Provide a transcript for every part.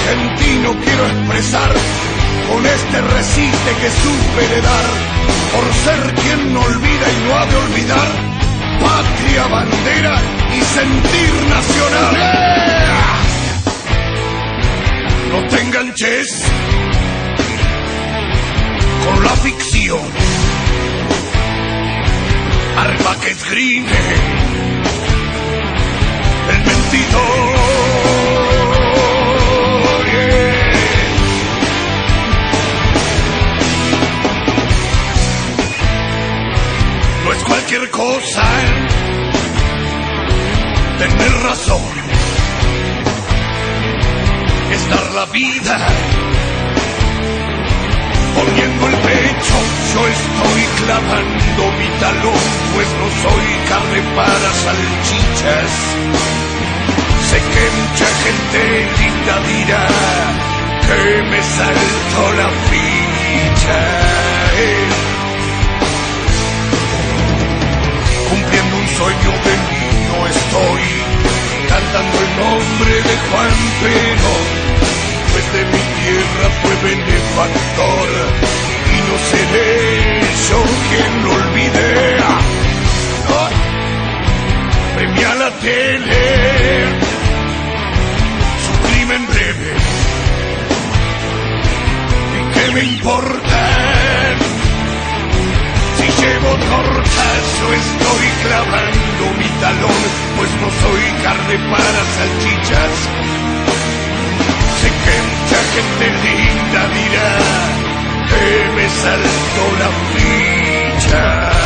argentino quiero expresar con este recite que supe heredar, por ser quien no olvida y no ha de olvidar, patria, bandera y sentir nacional. No te enganches con la ficción, arma que esgrime el mentidor. No es cualquier cosa tener razón, es dar la vida poniendo el pecho. Yo estoy clavando mi talón, pues no soy carne para salchichas. Sé que mucha gente linda dirá que me saltó la ficha. Cumpliendo un sueño de niño estoy, cantando el nombre de Juan Perón, pues de mi tierra fue benefactor, y no seré yo quien lo olvide. No, premia la tele su crimen breve, y qué me importa si llevo tortas. Yo estoy clavando mi talón, pues no soy carne para salchichas. Sé que mucha gente linda dirá que me saltó la ficha.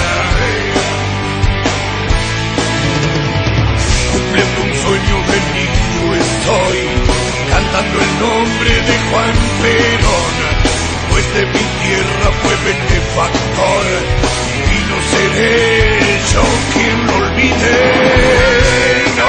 Cumpliendo un sueño de niño estoy, cantando el nombre de Juan Perón, pues de mi tierra fue benefactor, y no seré yo quien lo olvide. No.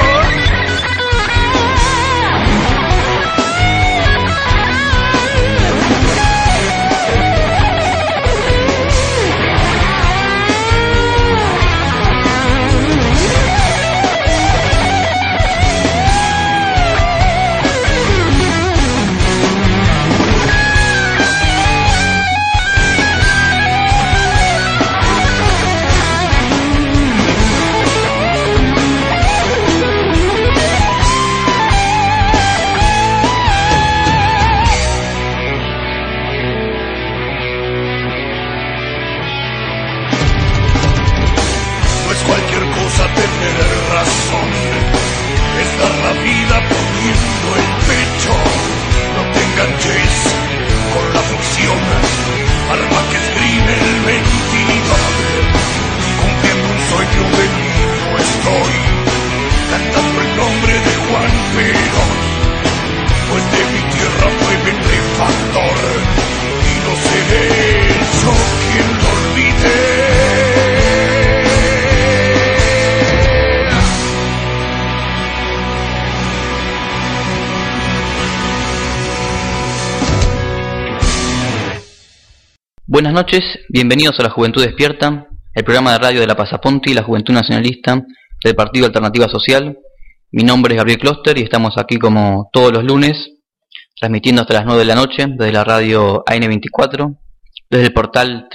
Buenas noches, bienvenidos a La Juventud Despierta, el programa de radio de la Pasaponti, la Juventud Nacionalista del Partido Alternativa Social. Mi nombre es Gabriel Kloster y estamos aquí como todos los lunes, transmitiendo hasta las 9 de la noche desde la radio AN24, desde el portal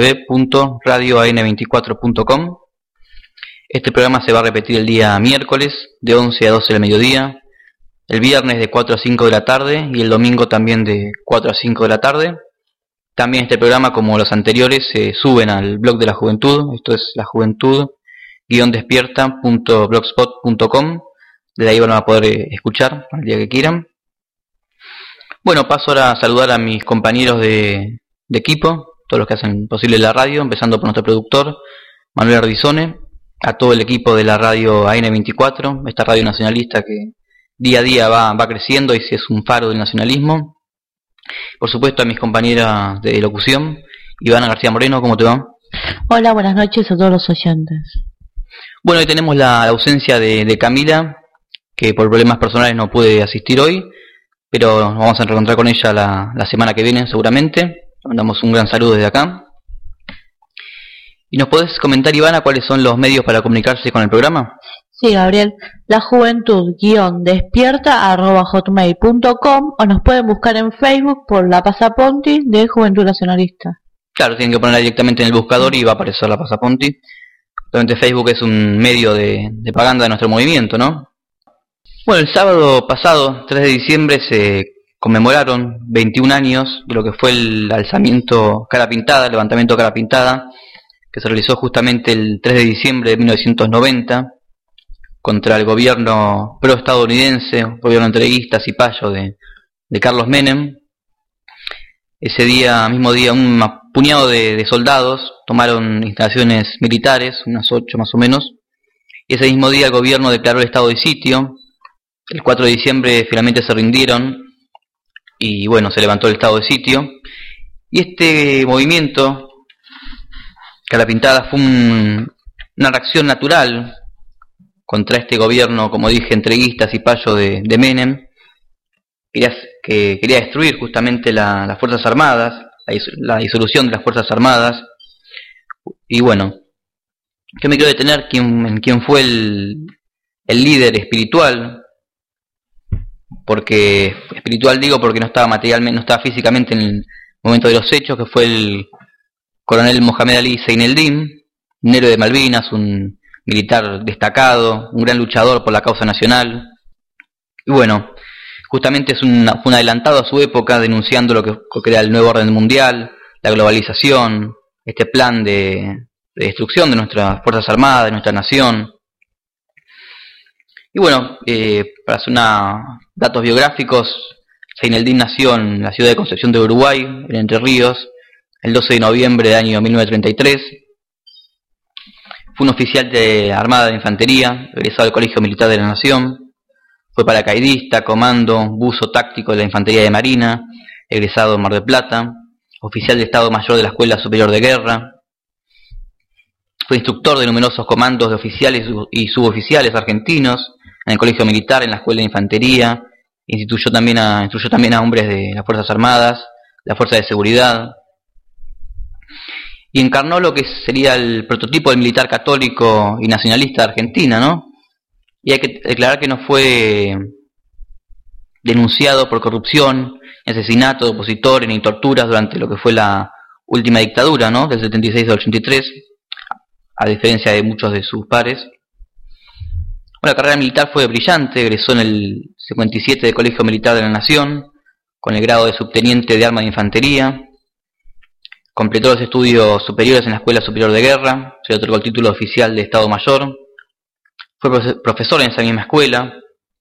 www.radioan24.com. Este programa se va a repetir el día miércoles de 11 a 12 del mediodía, el viernes de 4 a 5 de la tarde y el domingo también de 4 a 5 de la tarde. También este programa, como los anteriores, se suben al blog de la juventud, esto es lajuventud-despierta.blogspot.com, desde ahí van a poder escuchar el día que quieran. Bueno, paso ahora a saludar a mis compañeros de equipo, todos los que hacen posible la radio, empezando por nuestro productor, Manuel Ardizone, a todo el equipo de la radio AN24, esta radio nacionalista que día a día va creciendo y es un faro del nacionalismo. Por supuesto a mis compañeras de locución, Ivana García Moreno, ¿cómo te va? Hola, buenas noches a todos los oyentes. Bueno, hoy tenemos la ausencia de Camila, que por problemas personales no puede asistir hoy, pero nos vamos a reencontrar con ella la semana que viene seguramente. Le mandamos un gran saludo desde acá. ¿Y nos podés comentar, Ivana, cuáles son los medios para comunicarse con el programa? Sí, Gabriel, la juventud-despierta@hotmail.com o nos pueden buscar en Facebook por la Pasaponti de Juventud Nacionalista. Claro, tienen que ponerla directamente en el buscador y va a aparecer la Pasaponti. Realmente Facebook es un medio de propaganda de nuestro movimiento, ¿no? Bueno, el sábado pasado, 3 de diciembre, se conmemoraron 21 años de lo que fue el alzamiento Cara Pintada, el levantamiento Cara Pintada, que se realizó justamente el 3 de diciembre de 1990 contra el gobierno pro-estadounidense, gobierno entreguista, cipayo de Carlos Menem. Ese mismo día, un puñado de soldados tomaron instalaciones militares, unas 8 más o menos, y ese mismo día el gobierno declaró el estado de sitio. El 4 de diciembre finalmente se rindieron y bueno, se levantó el estado de sitio. Y este movimiento, Cara Pintada, fue una reacción natural contra este gobierno, como dije, entreguista, cipayo de Menem, que quería destruir justamente las Fuerzas Armadas, la disolución de las Fuerzas Armadas. Y bueno, yo me quiero detener en quién fue el líder espiritual, porque espiritual digo porque no estaba materialmente, no estaba físicamente en el momento de los hechos, que fue el coronel Mohamed Ali Zaineldin, un héroe de Malvinas, un militar destacado, un gran luchador por la causa nacional. Y bueno, justamente fue un adelantado a su época, denunciando lo que era el nuevo orden mundial, la globalización, este plan de destrucción de nuestras Fuerzas Armadas, de nuestra nación. Y bueno, para hacer datos biográficos, Zaineldin nació en la ciudad de Concepción de Uruguay, en Entre Ríos, el 12 de noviembre del año 1933. Fue un oficial de Armada de Infantería, egresado del Colegio Militar de la Nación. Fue paracaidista, comando, buzo táctico de la Infantería de Marina, egresado en Mar del Plata. Oficial de Estado Mayor de la Escuela Superior de Guerra. Fue instructor de numerosos comandos de oficiales y suboficiales argentinos en el Colegio Militar, en la Escuela de Infantería. Instruyó también a hombres de las Fuerzas Armadas, la Fuerza de Seguridad. Y encarnó lo que sería el prototipo del militar católico y nacionalista de Argentina, ¿no? Y hay que declarar que no fue denunciado por corrupción, asesinato de opositores ni torturas durante lo que fue la última dictadura, ¿no? Del 76 al 83, a diferencia de muchos de sus pares. Bueno, la carrera militar fue brillante, egresó en el 57 del Colegio Militar de la Nación, con el grado de subteniente de arma de infantería. Completó los estudios superiores en la Escuela Superior de Guerra, se le otorgó el título oficial de Estado Mayor. Fue profesor en esa misma escuela,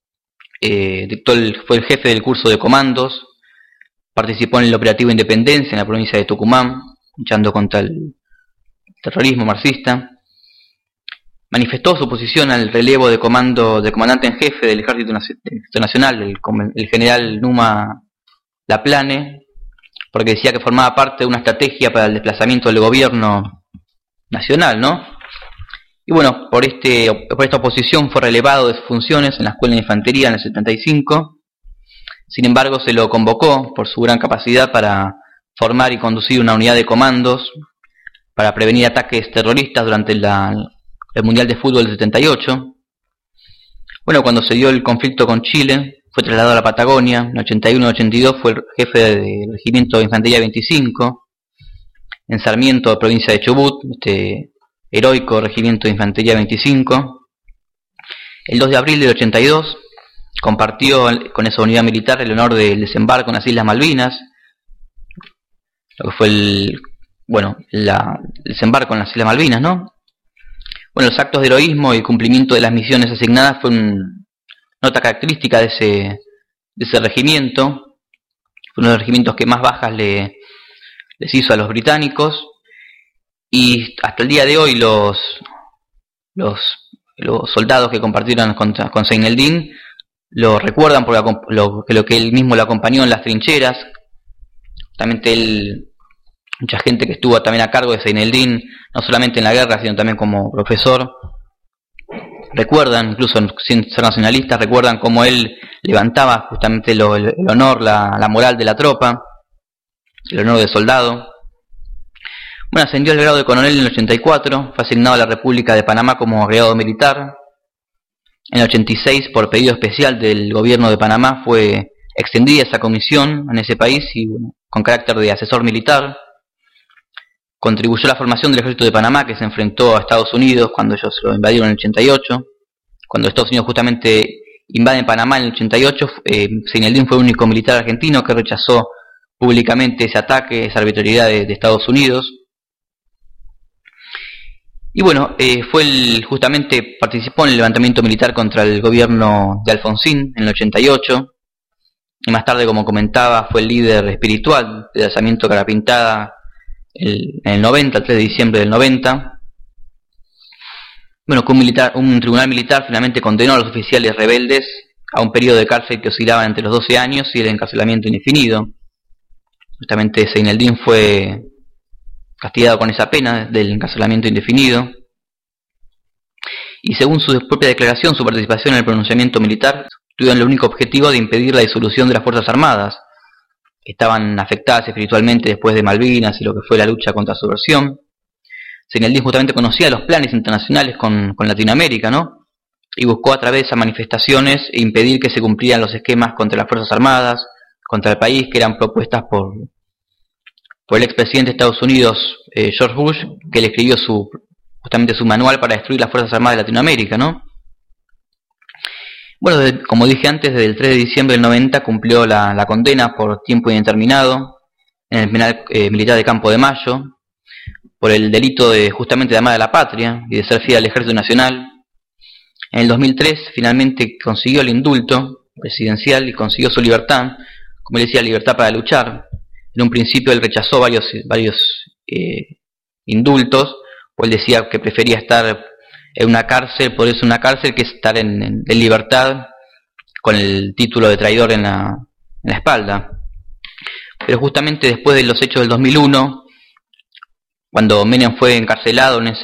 fue el jefe del curso de comandos, participó en el operativo Independencia en la provincia de Tucumán, luchando contra el terrorismo marxista. Manifestó su oposición al relevo de comandante en jefe del Ejército Nacional, el general Numa Laplane, porque decía que formaba parte de una estrategia para el desplazamiento del gobierno nacional, ¿no? Y bueno, por esta oposición fue relevado de sus funciones en la Escuela de Infantería en el 75. Sin embargo, se lo convocó por su gran capacidad para formar y conducir una unidad de comandos para prevenir ataques terroristas durante el Mundial de Fútbol del 78. Bueno, cuando se dio el conflicto con Chile, fue trasladado a la Patagonia. En 81-82 fue el jefe del Regimiento de Infantería 25 en Sarmiento, provincia de Chubut, este heroico Regimiento de Infantería 25. El 2 de abril del 82 compartió con esa unidad militar el honor del desembarco en las Islas Malvinas, lo que fue el desembarco en las Islas Malvinas, ¿no? Bueno, los actos de heroísmo y cumplimiento de las misiones asignadas fue una nota característica de ese regimiento. Fue uno de los regimientos que más bajas les hizo a los británicos, y hasta el día de hoy los soldados que compartieron con Zaineldin lo recuerdan por lo que él mismo lo acompañó en las trincheras. Justamente mucha gente que estuvo también a cargo de Zaineldin, no solamente en la guerra, sino también como profesor, recuerdan, incluso sin ser nacionalistas, recuerdan cómo él levantaba justamente el honor, la moral de la tropa, el honor de soldado. Bueno, ascendió al grado de coronel en el 84, fue asignado a la República de Panamá como agregado militar. En el 86, por pedido especial del gobierno de Panamá, fue extendida esa comisión en ese país y bueno, con carácter de asesor militar. Contribuyó a la formación del ejército de Panamá, que se enfrentó a Estados Unidos cuando ellos lo invadieron en el 88. Cuando Estados Unidos justamente invade Panamá en el 88, Zine fue el único militar argentino que rechazó públicamente ese ataque, esa arbitrariedad de Estados Unidos. Y bueno, justamente participó en el levantamiento militar contra el gobierno de Alfonsín en el 88. Y más tarde, como comentaba, fue el líder espiritual del alzamiento Carapintada en el 90, el 3 de diciembre del 90. Bueno, un tribunal militar finalmente condenó a los oficiales rebeldes a un periodo de cárcel que oscilaba entre los 12 años y el encarcelamiento indefinido. Justamente Zine fue castigado con esa pena del encarcelamiento indefinido. Y según su propia declaración, su participación en el pronunciamiento militar tuvo el único objetivo de impedir la disolución de las Fuerzas Armadas, que estaban afectadas espiritualmente después de Malvinas y lo que fue la lucha contra su subversión. Zine justamente conocía los planes internacionales con Latinoamérica, ¿no? Y buscó a través de esas manifestaciones impedir que se cumplieran los esquemas contra las Fuerzas Armadas, contra el país, que eran propuestas por el expresidente de Estados Unidos, George Bush, que le escribió justamente su manual para destruir las Fuerzas Armadas de Latinoamérica, ¿no? Bueno, como dije antes, desde el 3 de diciembre del 90 cumplió la condena por tiempo indeterminado en el penal militar de Campo de Mayo, por el delito justamente de amar a la patria y de ser fiel al Ejército Nacional. En el 2003 finalmente consiguió el indulto presidencial y consiguió su libertad, como él decía, libertad para luchar. En un principio él rechazó varios indultos, pues él decía que prefería estar en una cárcel, por eso una cárcel, que estar en libertad con el título de traidor en la espalda. Pero justamente después de los hechos del 2001, cuando Menem fue encarcelado en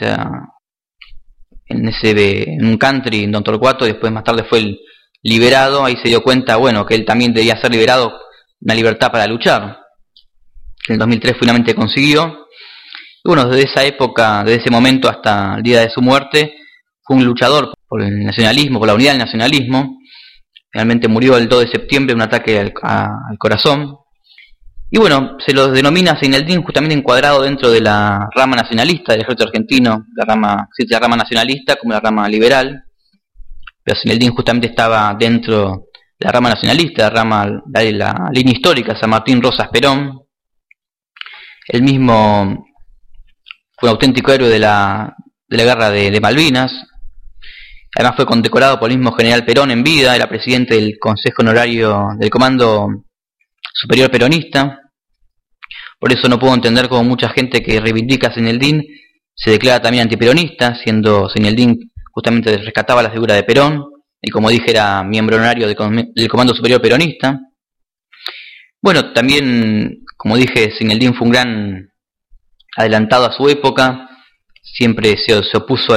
un country en Don Torcuato, y después más tarde fue liberado, ahí se dio cuenta, bueno, que él también debía ser liberado, una libertad para luchar. En el 2003 finalmente consiguió. Y bueno, desde esa época, desde ese momento hasta el día de su muerte, fue un luchador por el nacionalismo, por la unidad del nacionalismo. Finalmente murió el 2 de septiembre de un ataque al corazón. Y bueno, se lo denomina Zine justamente encuadrado dentro de la rama nacionalista del ejército argentino, la rama nacionalista como la rama liberal. Pero Zine justamente estaba dentro de la rama nacionalista, la línea histórica, San Martín, Rosas, Perón. Él mismo fue un auténtico héroe de la guerra de Malvinas. Además fue condecorado por el mismo general Perón en vida, era presidente del Consejo Honorario del Comando Superior Peronista. Por eso no puedo entender cómo mucha gente que reivindica a Zine se declara también antiperonista, siendo Zine justamente rescataba la figura de Perón, y como dije era miembro honorario del Comando Superior Peronista. Bueno, también, como dije, Zine fue un gran adelantado a su época, siempre se opuso a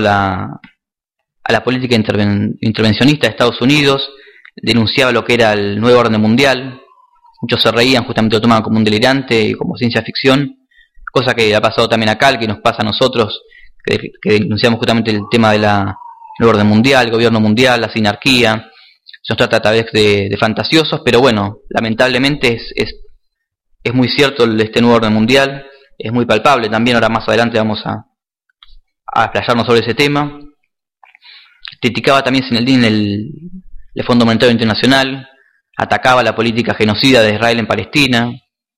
la política intervencionista de Estados Unidos, denunciaba lo que era el nuevo orden mundial. Muchos se reían, justamente lo tomaban como un delirante y como ciencia ficción, cosa que ha pasado también acá, que nos pasa a nosotros, que denunciamos justamente el tema del nuevo orden mundial, el gobierno mundial, la sinarquía. Se nos trata a través de fantasiosos, pero bueno, lamentablemente es muy cierto este nuevo orden mundial, es muy palpable también. Ahora más adelante vamos a explayarnos sobre ese tema. Criticaba también Zine el Fondo Monetario Internacional, atacaba la política genocida de Israel en Palestina.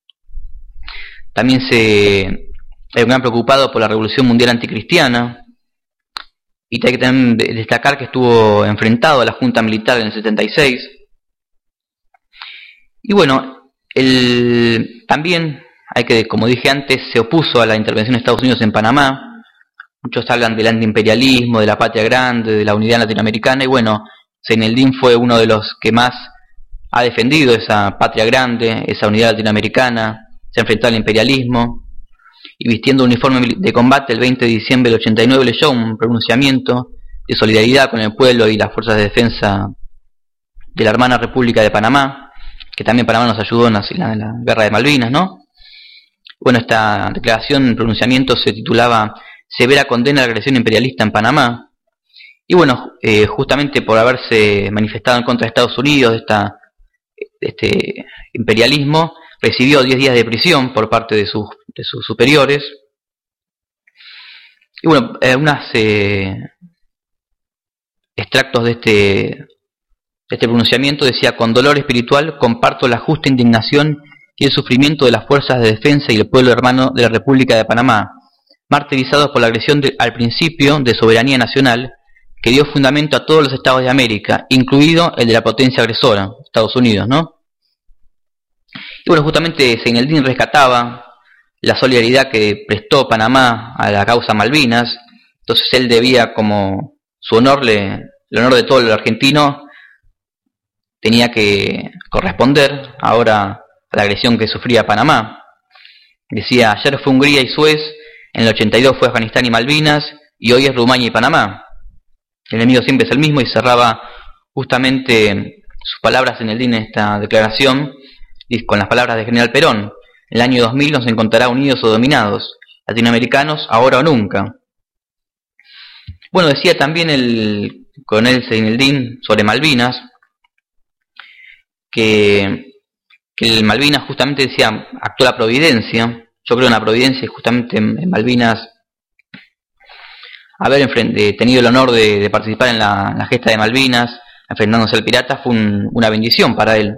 También era un gran preocupado por la revolución mundial anticristiana. Y hay que también destacar que estuvo enfrentado a la Junta Militar en el 76. Y bueno, también como dije antes, se opuso a la intervención de Estados Unidos en Panamá. Muchos hablan del antiimperialismo, de la patria grande, de la unidad latinoamericana, y bueno, Zine fue uno de los que más ha defendido esa patria grande, esa unidad latinoamericana, se ha enfrentado al imperialismo, y vistiendo un uniforme de combate el 20 de diciembre del 89 leyó un pronunciamiento de solidaridad con el pueblo y las fuerzas de defensa de la hermana República de Panamá, que también Panamá nos ayudó en la guerra de Malvinas, ¿no? Bueno, esta declaración, pronunciamiento, se titulaba Severa condena a la agresión imperialista en Panamá, Y bueno, justamente por haberse manifestado en contra de Estados Unidos, de este imperialismo, recibió 10 días de prisión por parte de sus superiores. Y bueno, unos extractos de este pronunciamiento decía: con dolor espiritual comparto la justa indignación y el sufrimiento de las fuerzas de defensa y el pueblo hermano de la República de Panamá, martirizados por la agresión al principio de soberanía nacional que dio fundamento a todos los estados de América, incluido el de la potencia agresora, Estados Unidos, ¿no? Y bueno, justamente Zaineldin rescataba la solidaridad que prestó Panamá a la causa Malvinas. Entonces él debía, como su honor, el honor de todo el argentino, tenía que corresponder ahora a la agresión que sufría Panamá. Decía: ayer fue Hungría y Suez, en el 82 fue Afganistán y Malvinas, y hoy es Rumania y Panamá. El enemigo siempre es el mismo, y cerraba justamente sus palabras en esta declaración con las palabras de General Perón: en el año 2000 nos encontrará unidos o dominados, latinoamericanos ahora o nunca. Bueno, decía también el coronel Zaineldin sobre Malvinas, que el Malvinas justamente decía, actuó la providencia. Yo creo en la providencia, y justamente en Malvinas haber tenido el honor de participar en la gesta de Malvinas, enfrentándose al pirata, fue una bendición para él.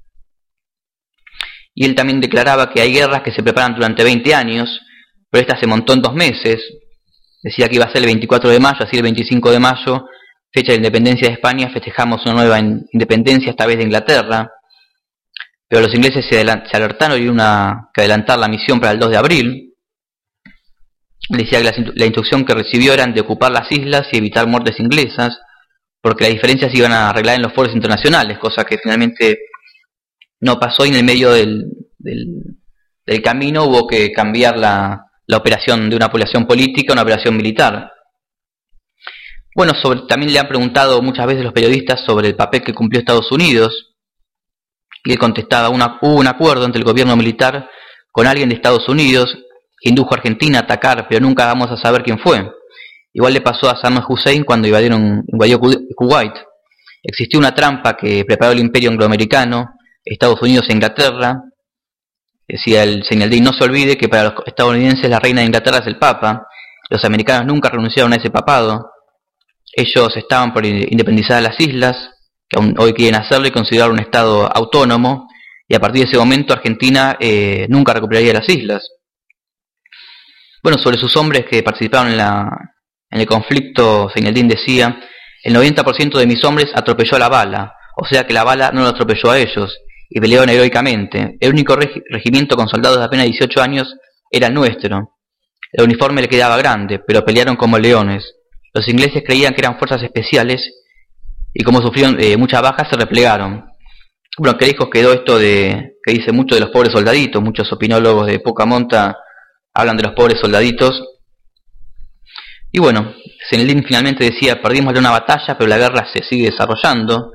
Y él también declaraba que hay guerras que se preparan durante 20 años, pero esta se montó en 2 meses. Decía que iba a ser el 24 de mayo, así el 25 de mayo, fecha de independencia de España, festejamos una nueva independencia, esta vez de Inglaterra. Pero los ingleses se alertaron y hubo que adelantar la misión para el 2 de abril. Decía que la instrucción que recibió era de ocupar las islas y evitar muertes inglesas, porque las diferencias se iban a arreglar en los foros internacionales, cosa que finalmente no pasó, y en el medio del camino hubo que cambiar la operación de una operación política a una operación militar. Bueno, también le han preguntado muchas veces los periodistas sobre el papel que cumplió Estados Unidos, y él contestaba: hubo un acuerdo entre el gobierno militar con alguien de Estados Unidos que indujo a Argentina a atacar, pero nunca vamos a saber quién fue. Igual le pasó a Saddam Hussein cuando invadió Kuwait. Existió una trampa que preparó el imperio angloamericano, Estados Unidos e Inglaterra. Decía el Zaineldin: no se olvide que para los estadounidenses la reina de Inglaterra es el Papa. Los americanos nunca renunciaron a ese papado. Ellos estaban por independizar las islas, que aún hoy quieren hacerlo y considerar un estado autónomo, y a partir de ese momento Argentina nunca recuperaría las islas. Bueno, sobre sus hombres que participaron en el conflicto, Zaineldin decía: el 90% de mis hombres atropelló a la bala, o sea que la bala no lo atropelló a ellos, y pelearon heroicamente. El único regimiento con soldados de apenas 18 años era el nuestro. El uniforme le quedaba grande, pero pelearon como leones. Los ingleses creían que eran fuerzas especiales, y como sufrieron muchas bajas, se replegaron. Bueno, qué lejos quedó esto que dice mucho de los pobres soldaditos. Muchos opinólogos de poca monta hablan de los pobres soldaditos. Y bueno, Zaineldin finalmente decía: perdimos una batalla, pero la guerra se sigue desarrollando.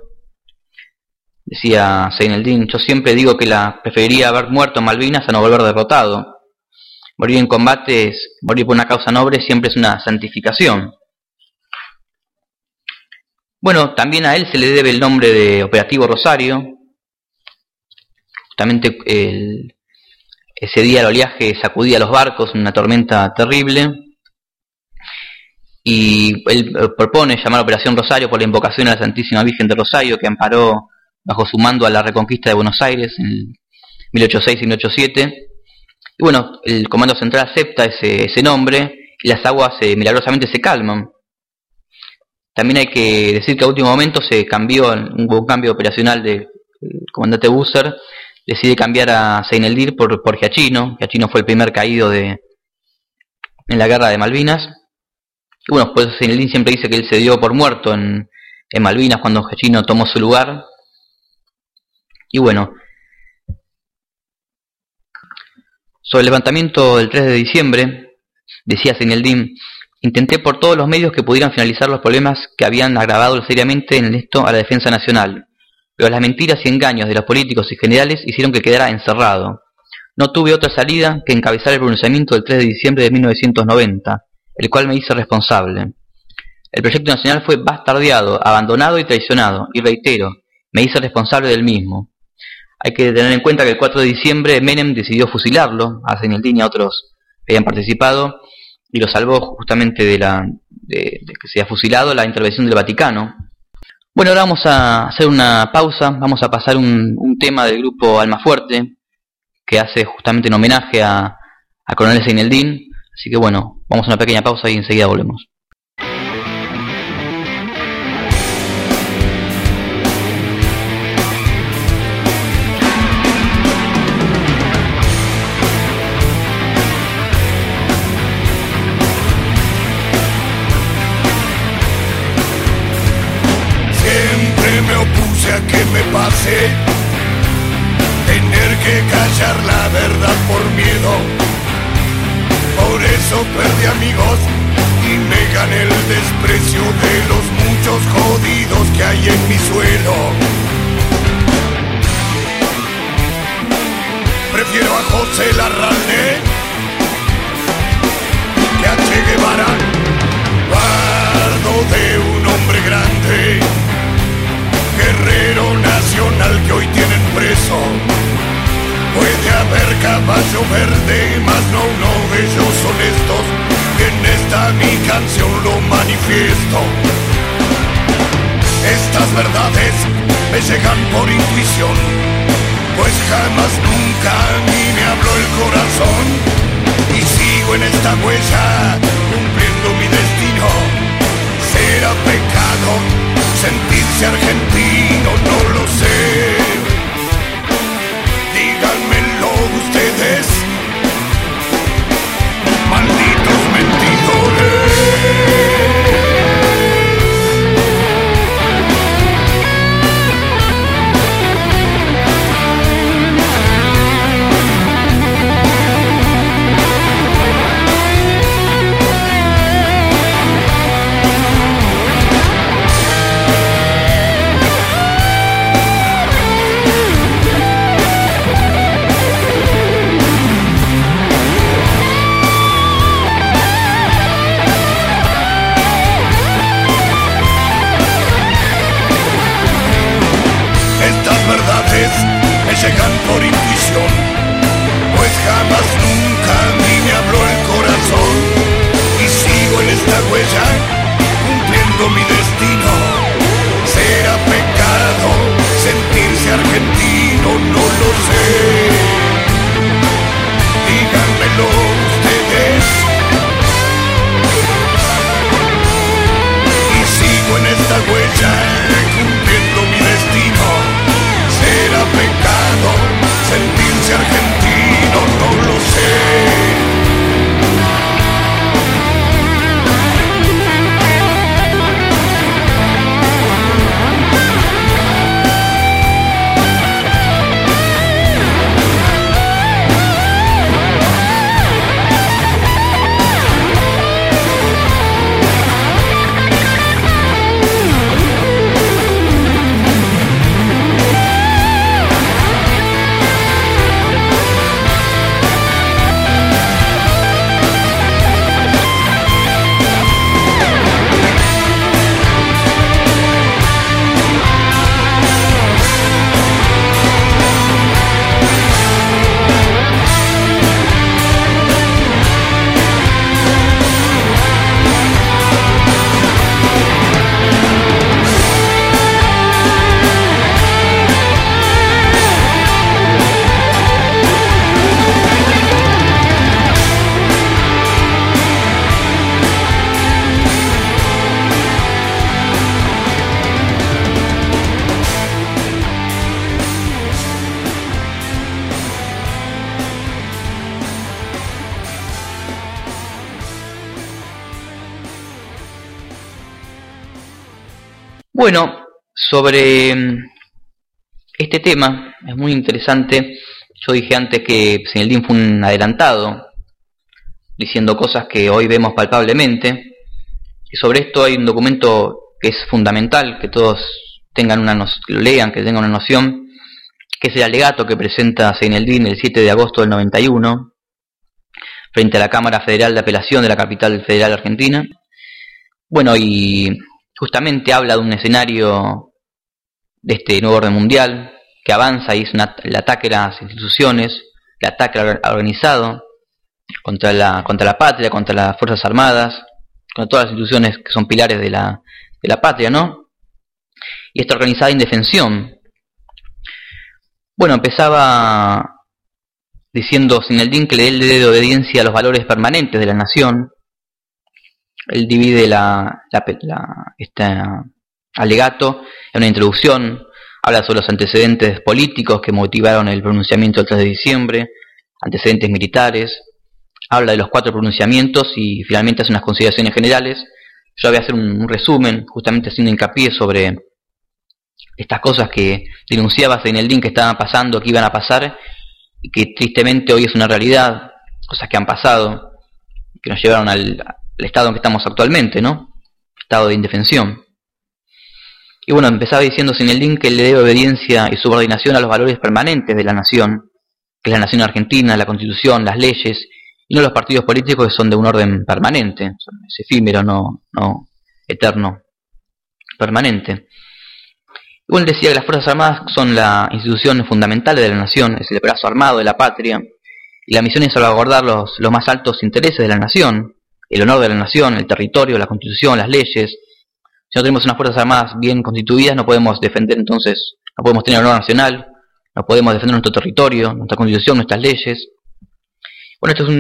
Decía Zaineldin: yo siempre digo que preferiría haber muerto en Malvinas a no volver derrotado. Morir en combates, morir por una causa noble, siempre es una santificación. Bueno, también a él se le debe el nombre de Operativo Rosario. Justamente ese día el oleaje sacudía los barcos, una tormenta terrible, y él propone llamar Operación Rosario por la invocación a la Santísima Virgen de Rosario, que amparó bajo su mando a la reconquista de Buenos Aires en 1806 y 1807. Y bueno, el Comando Central acepta ese nombre, y las aguas milagrosamente se calman. También hay que decir que a último momento hubo un cambio operacional del comandante Busser. Decide cambiar a Zaineldin por Giachino. Giachino fue el primer caído en la guerra de Malvinas. Y bueno, pues Zaineldin siempre dice que él se dio por muerto en Malvinas cuando Giachino tomó su lugar. Y bueno, sobre el levantamiento del 3 de diciembre, decía Zaineldin: intenté por todos los medios que pudieran finalizar los problemas que habían agravado seriamente en esto a la defensa nacional. Pero las mentiras y engaños de los políticos y generales hicieron que quedara encerrado. No tuve otra salida que encabezar el pronunciamiento del 3 de diciembre de 1990, el cual me hice responsable. El proyecto nacional fue bastardeado, abandonado y traicionado, y reitero, me hice responsable del mismo. Hay que tener en cuenta que el 4 de diciembre Menem decidió fusilarlo, a Zaineldin y a otros que habían participado, y lo salvó justamente de que sea fusilado la intervención del Vaticano. Bueno, ahora vamos a hacer una pausa, vamos a pasar un tema del grupo Almafuerte, que hace justamente en homenaje a Coronel Zaineldin. Así que bueno, vamos a una pequeña pausa y enseguida volvemos. Siempre me opuse a que me pase tener que callar la verdad por miedo. Por eso perdí amigos y me gané el desprecio de los muchos jodidos que hay en mi suelo. Prefiero a José Larralde que a Che Guevara. Guardo de un hombre grande, guerrero nacional que hoy tienen preso. Puede haber caballo verde, mas no uno de ellos honestos, y en esta mi canción lo manifiesto. Estas verdades me llegan por intuición, pues jamás nunca a mí me habló el corazón. Y sigo en esta huella, cumpliendo mi destino. ¿Será pecado sentirse argentino? No lo sé. Díganmelo ustedes, malditos mentidores. Me llegan por intuición, pues jamás nunca a mí me habló el corazón. Y sigo en esta huella, cumpliendo mi destino. ¿Será pecado sentirse argentino? No lo sé. Díganmelo ustedes. Y sigo en esta huella, cumpliendo mi destino. ¿Será pecado sentirse argentino? No lo sé. Bueno, sobre este tema es muy interesante. Yo dije antes que Zaineldin fue un adelantado, diciendo cosas que hoy vemos palpablemente. Y sobre esto hay un documento que es fundamental, que todos tengan que lo lean, que tengan una noción, que es el alegato que presenta Zaineldin el 7 de agosto del 91, frente a la Cámara Federal de Apelación de la capital federal argentina. Bueno, y justamente habla de un escenario de este nuevo orden mundial que avanza y es el ataque a las instituciones, el ataque organizado contra la patria, contra las Fuerzas Armadas, contra todas las instituciones que son pilares de la patria, ¿no? Y esta organizada indefensión. Bueno, empezaba diciendo Zinel que él le dé obediencia a los valores permanentes de la nación. Él divide este alegato en una introducción, habla sobre los antecedentes políticos que motivaron el pronunciamiento del 3 de diciembre, antecedentes militares, habla de los 4 pronunciamientos y finalmente hace unas consideraciones generales. Yo voy a hacer un resumen, justamente haciendo hincapié sobre estas cosas que denunciaba Zinel que estaban pasando, que iban a pasar, y que tristemente hoy es una realidad, cosas que han pasado, que nos llevaron al estado en que estamos actualmente, ¿no? Estado de indefensión. Y bueno, empezaba diciendo Zinel que le debe obediencia y subordinación a los valores permanentes de la nación, que es la nación argentina, la constitución, las leyes, y no los partidos políticos que son de un orden permanente, es efímero, no eterno, permanente. Y bueno, decía que las Fuerzas Armadas son la institución fundamental de la nación, es el brazo armado de la patria, y la misión es salvaguardar los más altos intereses de la nación, el honor de la nación, el territorio, la constitución, las leyes. Si no tenemos unas Fuerzas Armadas bien constituidas, no podemos defender, entonces, no podemos tener honor nacional, no podemos defender nuestro territorio, nuestra constitución, nuestras leyes. Bueno, esto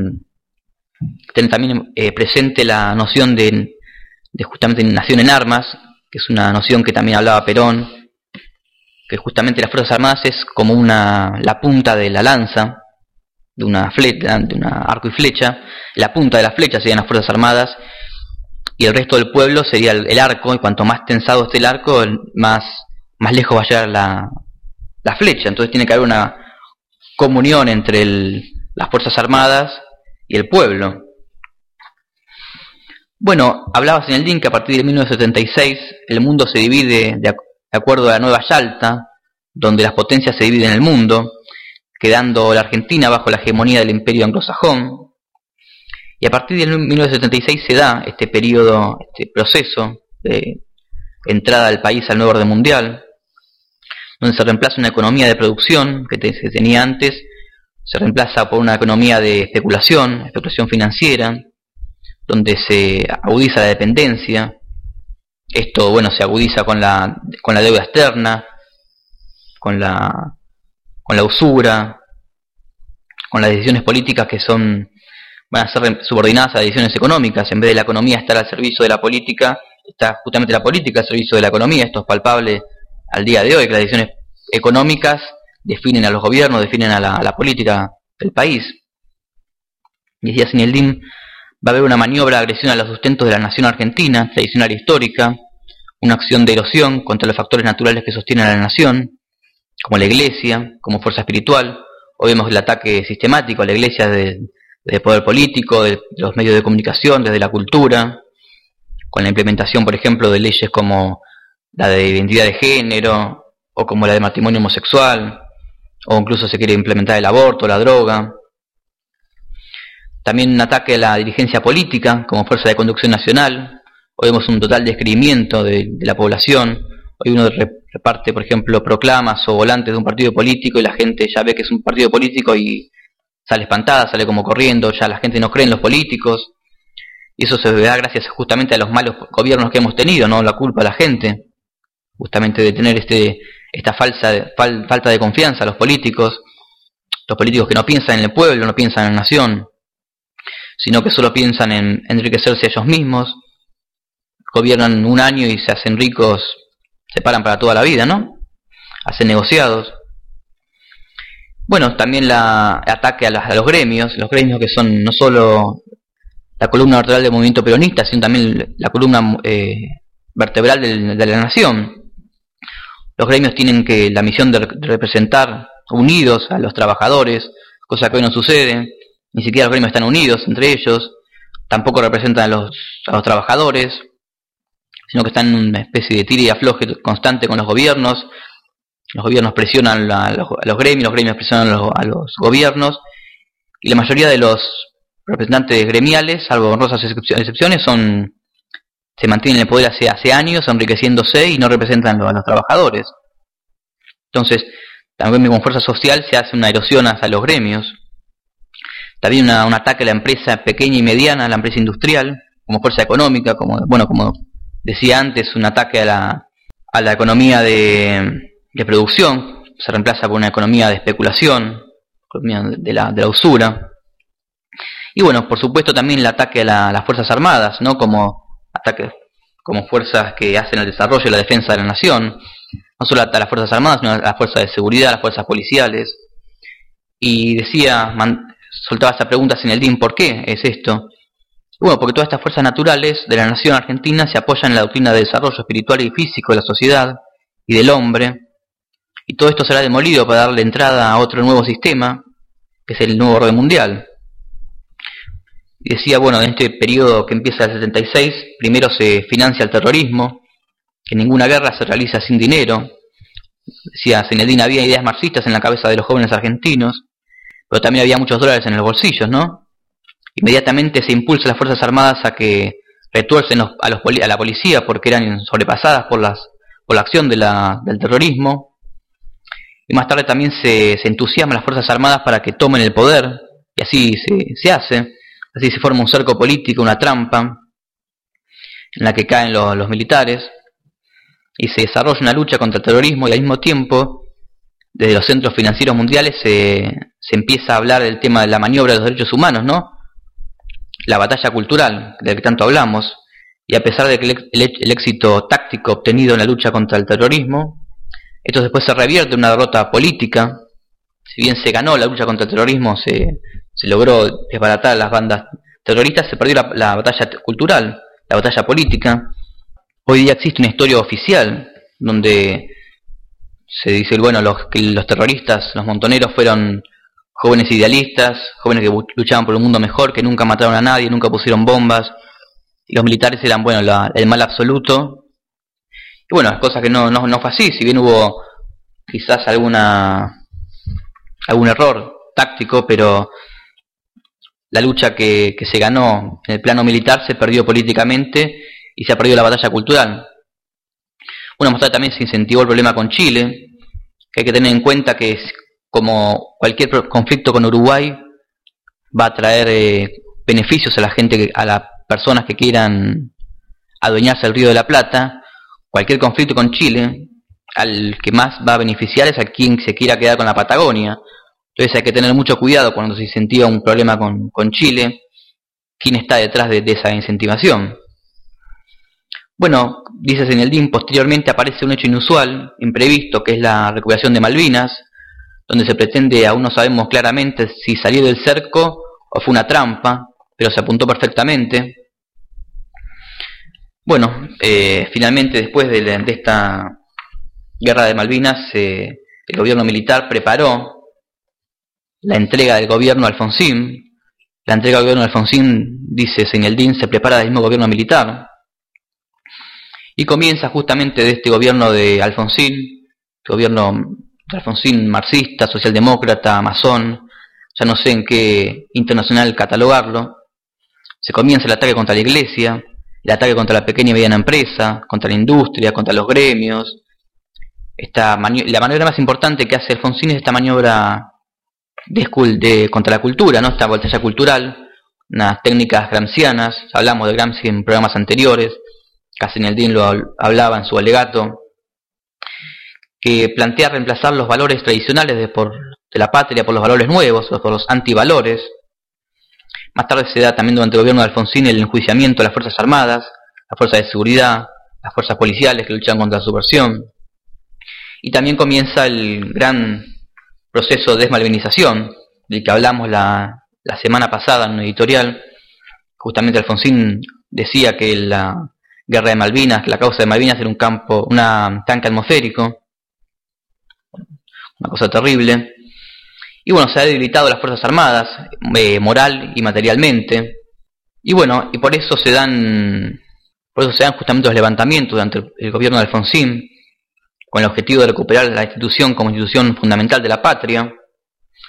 es tener también presente la noción de justamente nación en armas, que es una noción que también hablaba Perón, que justamente las Fuerzas Armadas es como la punta de la lanza, de una arco y flecha, la punta de la flecha serían las Fuerzas Armadas, y el resto del pueblo sería el arco, y cuanto más tensado esté el arco, más lejos va a llegar la flecha. Entonces tiene que haber una comunión entre las Fuerzas Armadas y el pueblo. Bueno, hablaba Zinel que a partir de 1976 el mundo se divide de acuerdo a la nueva Yalta, donde las potencias se dividen en el mundo, quedando la Argentina bajo la hegemonía del imperio anglosajón. Y a partir de 1976 se da este periodo, este proceso de entrada del país al nuevo orden mundial, donde se reemplaza una economía de producción que se tenía antes, se reemplaza por una economía de especulación financiera, donde se agudiza la dependencia. Esto, bueno, se agudiza con la deuda externa, con la usura, con las decisiones políticas que van a ser subordinadas a decisiones económicas. En vez de la economía estar al servicio de la política, está justamente la política al servicio de la economía. Esto es palpable al día de hoy, que las decisiones económicas definen a los gobiernos, definen a la política del país. Y decía Zinel, va a haber una maniobra de agresión a los sustentos de la nación argentina, tradicional e histórica, una acción de erosión contra los factores naturales que sostienen a la nación, como la iglesia, como fuerza espiritual. Hoy vemos el ataque sistemático a la iglesia del poder político, de los medios de comunicación, desde la cultura, con la implementación, por ejemplo, de leyes como la de identidad de género, o como la de matrimonio homosexual, o incluso se quiere implementar el aborto, la droga. También un ataque a la dirigencia política como fuerza de conducción nacional. Hoy vemos un total descreimiento de la población. Hoy uno reparte, por ejemplo, proclamas o volantes de un partido político y la gente ya ve que es un partido político y sale espantada, sale como corriendo, ya la gente no cree en los políticos. Y eso se da gracias justamente a los malos gobiernos que hemos tenido, no la culpa a la gente, justamente de tener esta falta de confianza a los políticos que no piensan en el pueblo, no piensan en la nación, sino que solo piensan en enriquecerse ellos mismos, gobiernan un año y se hacen ricos, se paran para toda la vida, ¿no? Hacen negociados. Bueno, también ataque a los gremios que son no solo la columna vertebral del movimiento peronista, sino también la columna vertebral de la nación. Los gremios tienen la misión de representar unidos a los trabajadores, cosa que hoy no sucede. Ni siquiera los gremios están unidos entre ellos, tampoco representan a los trabajadores, sino que están en una especie de tira y afloje constante con los gobiernos. Los gobiernos presionan a los gremios presionan a los gobiernos, y la mayoría de los representantes gremiales, salvo honrosas excepciones, son se mantienen en el poder hace años, enriqueciéndose y no representan a los trabajadores. Entonces, también con fuerza social se hace una erosión hacia los gremios. También un ataque a la empresa pequeña y mediana, a la empresa industrial, como fuerza económica, como decía antes, un ataque a la economía de producción, se reemplaza por una economía de especulación, economía de la usura. Y bueno, por supuesto también el ataque a las Fuerzas Armadas, ¿no? Como fuerzas que hacen el desarrollo y la defensa de la nación, no solo a las Fuerzas Armadas, sino a las fuerzas de seguridad, a las fuerzas policiales. Y soltaba esta pregunta Zinedine, ¿por qué es esto? Bueno, porque todas estas fuerzas naturales de la nación argentina se apoyan en la doctrina de desarrollo espiritual y físico de la sociedad y del hombre, y todo esto será demolido para darle entrada a otro nuevo sistema, que es el nuevo orden mundial. Y decía, bueno, en este periodo que empieza el 76, primero se financia el terrorismo, que ninguna guerra se realiza sin dinero. Decía Zinedine, había ideas marxistas en la cabeza de los jóvenes argentinos, pero también había muchos dólares en los bolsillos, ¿no? Inmediatamente se impulsa a las Fuerzas Armadas a que retuercen a la policía porque eran sobrepasadas por la acción del terrorismo. Y más tarde también se entusiasma a las Fuerzas Armadas para que tomen el poder, y así se hace. Así se forma un cerco político, una trampa, en la que caen los militares, y se desarrolla una lucha contra el terrorismo, y al mismo tiempo, desde los centros financieros mundiales se empieza a hablar del tema de la maniobra de los derechos humanos, ¿no? La batalla cultural, del que tanto hablamos, y a pesar de que el éxito táctico obtenido en la lucha contra el terrorismo, esto después se revierte en una derrota política. Si bien se ganó la lucha contra el terrorismo, se logró desbaratar a las bandas terroristas, se perdió la batalla cultural, la batalla política. Hoy día existe una historia oficial donde se dice, bueno, que los terroristas, los montoneros, fueron jóvenes idealistas, jóvenes que luchaban por un mundo mejor, que nunca mataron a nadie, nunca pusieron bombas, y los militares eran, bueno, el mal absoluto. Y bueno, cosas que no fue así, si bien hubo quizás algún error táctico, pero la lucha que se ganó en el plano militar se perdió políticamente y se ha perdido la batalla cultural. Bueno, más tarde también se incentivó el problema con Chile, que hay que tener en cuenta que como cualquier conflicto con Uruguay va a traer beneficios a la gente, a las personas que quieran adueñarse del Río de la Plata. Cualquier conflicto con Chile, al que más va a beneficiar es a quien se quiera quedar con la Patagonia. Entonces hay que tener mucho cuidado cuando se incentiva un problema con Chile, quién está detrás de esa incentivación. Bueno, dice Zinedine, posteriormente aparece un hecho inusual, imprevisto, que es la recuperación de Malvinas, donde se pretende, aún no sabemos claramente si salió del cerco o fue una trampa, pero se apuntó perfectamente. Bueno, finalmente después de esta guerra de Malvinas, el gobierno militar preparó la entrega del gobierno a Alfonsín. La entrega del gobierno a Alfonsín, dice Zinedine, se prepara del mismo gobierno militar. Y comienza justamente de este gobierno de Alfonsín, gobierno de Alfonsín marxista, socialdemócrata, masón, ya no sé en qué internacional catalogarlo. Se comienza el ataque contra la iglesia, el ataque contra la pequeña y mediana empresa, contra la industria, contra los gremios. La maniobra más importante que hace Alfonsín es esta maniobra contra la cultura, ¿no? Esta batalla cultural, unas técnicas gramscianas. Hablamos de Gramsci en programas anteriores, Zinedine lo hablaba en su alegato, que plantea reemplazar los valores tradicionales de la patria por los valores nuevos, por los antivalores. Más tarde se da también durante el gobierno de Alfonsín el enjuiciamiento de las Fuerzas Armadas, las fuerzas de seguridad, las fuerzas policiales que luchan contra la subversión. Y también comienza el gran proceso de desmalvinización, del que hablamos la semana pasada en un editorial. Justamente Alfonsín decía que la guerra de Malvinas, la causa de Malvinas era un tanque atmosférico, una cosa terrible. Y bueno, se ha debilitado las Fuerzas Armadas, moral y materialmente. Y bueno, y por eso se dan justamente los levantamientos durante el gobierno de Alfonsín, con el objetivo de recuperar la institución como institución fundamental de la patria,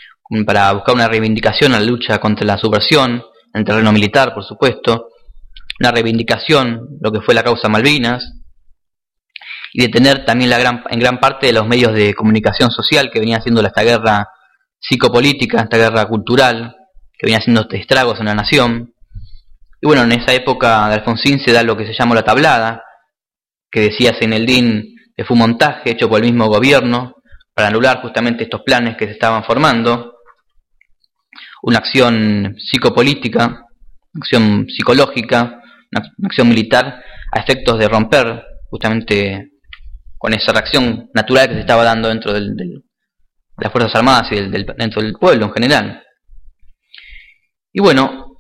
para buscar una reivindicación a la lucha contra la subversión, en el terreno militar, por supuesto, una reivindicación, lo que fue la causa Malvinas, y detener también en gran parte de los medios de comunicación social que venía haciendo esta guerra psicopolítica, esta guerra cultural, que venía haciendo estragos en la nación. Y bueno, en esa época de Alfonsín se da lo que se llamó la tablada, que decía Seineldin que fue un montaje hecho por el mismo gobierno para anular justamente estos planes que se estaban formando, una acción psicopolítica, una acción psicológica, una acción militar a efectos de romper justamente con esa reacción natural que se estaba dando dentro de las Fuerzas Armadas y dentro del pueblo en general. Y bueno,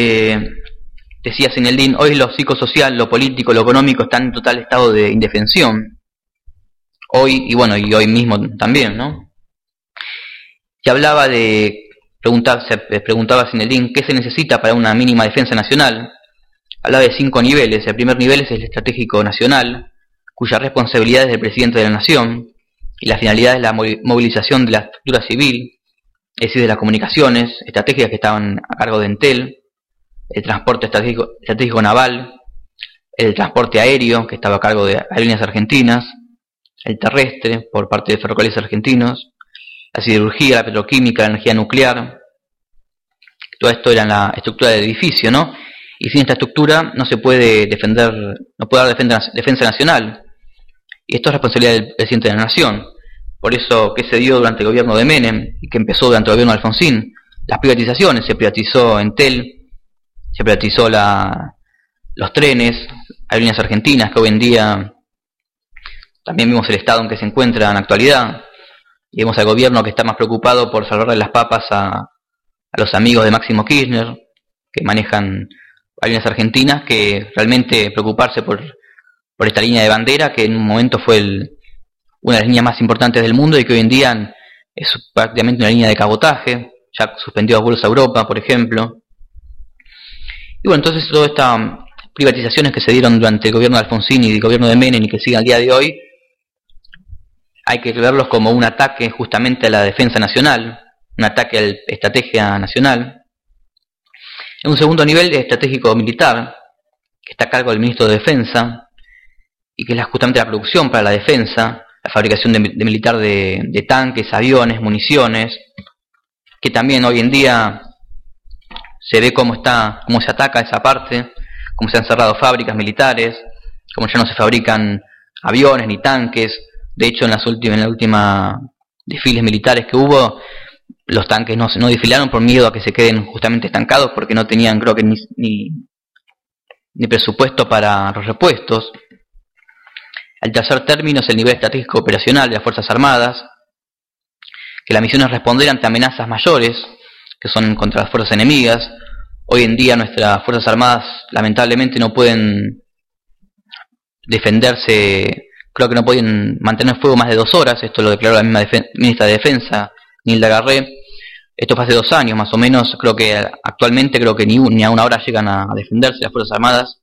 decía Seineldin, hoy lo psicosocial, lo político, lo económico están en total estado de indefensión. Hoy, y bueno, y hoy mismo también, ¿no? Se hablaba preguntaba Seineldin qué se necesita para una mínima defensa nacional. Hablaba de 5 niveles. El primer nivel es el estratégico nacional, cuya responsabilidad es del presidente de la nación, y la finalidad es la movilización de la estructura civil, es decir, de las comunicaciones estratégicas que estaban a cargo de Entel, el transporte estratégico naval, el transporte aéreo que estaba a cargo de Aerolíneas Argentinas, el terrestre por parte de Ferrocarriles Argentinos, la siderurgia, la petroquímica, la energía nuclear. Todo esto era en la estructura del edificio, ¿no? Y sin esta estructura no se puede defender, no puede haber defensa nacional. Y esto es responsabilidad del presidente de la nación. Por eso que se dio durante el gobierno de Menem y que empezó durante el gobierno de Alfonsín, las privatizaciones. Se privatizó Entel, se privatizó los trenes, Aerolíneas Argentinas, que hoy en día también vemos el estado en que se encuentra en la actualidad. Y vemos al gobierno que está más preocupado por salvarle las papas a los amigos de Máximo Kirchner, que manejan Aerolíneas Argentinas, que realmente preocuparse por esta línea de bandera, que en un momento fue una de las líneas más importantes del mundo y que hoy en día es prácticamente una línea de cabotaje. Ya suspendió vuelos a Europa, por ejemplo. Y bueno, entonces todas estas privatizaciones que se dieron durante el gobierno de Alfonsín y el gobierno de Menem y que siguen al día de hoy, hay que verlos como un ataque justamente a la defensa nacional, un ataque a la estrategia nacional. En un segundo nivel, estratégico militar, que está a cargo del ministro de Defensa, y que es justamente la producción para la defensa, la fabricación de militar de tanques, aviones, municiones, que también hoy en día se ve cómo se ataca esa parte, cómo se han cerrado fábricas militares, cómo ya no se fabrican aviones ni tanques. De hecho, en las últimas desfiles militares que hubo, los tanques no desfilaron por miedo a que se queden justamente estancados, porque no tenían, creo que ni presupuesto para los repuestos. El tercer término es el nivel estratégico operacional de las Fuerzas Armadas, que la misión es responder ante amenazas mayores, que son contra las fuerzas enemigas. Hoy en día nuestras Fuerzas Armadas lamentablemente no pueden defenderse. Creo que no pueden mantener fuego más de 2 horas. Esto lo declaró la misma ministra de Defensa, Nilda Garré. Esto fue hace 2 años más o menos. Creo que actualmente ni a 1 hora llegan a defenderse las Fuerzas Armadas.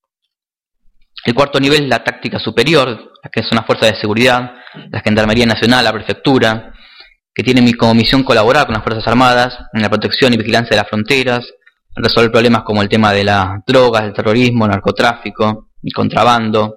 El cuarto nivel es la táctica superior, que son las fuerzas de seguridad, la Gendarmería Nacional, la Prefectura, que tienen como misión colaborar con las Fuerzas Armadas en la protección y vigilancia de las fronteras, en resolver problemas como el tema de las drogas, el terrorismo, el narcotráfico, el contrabando.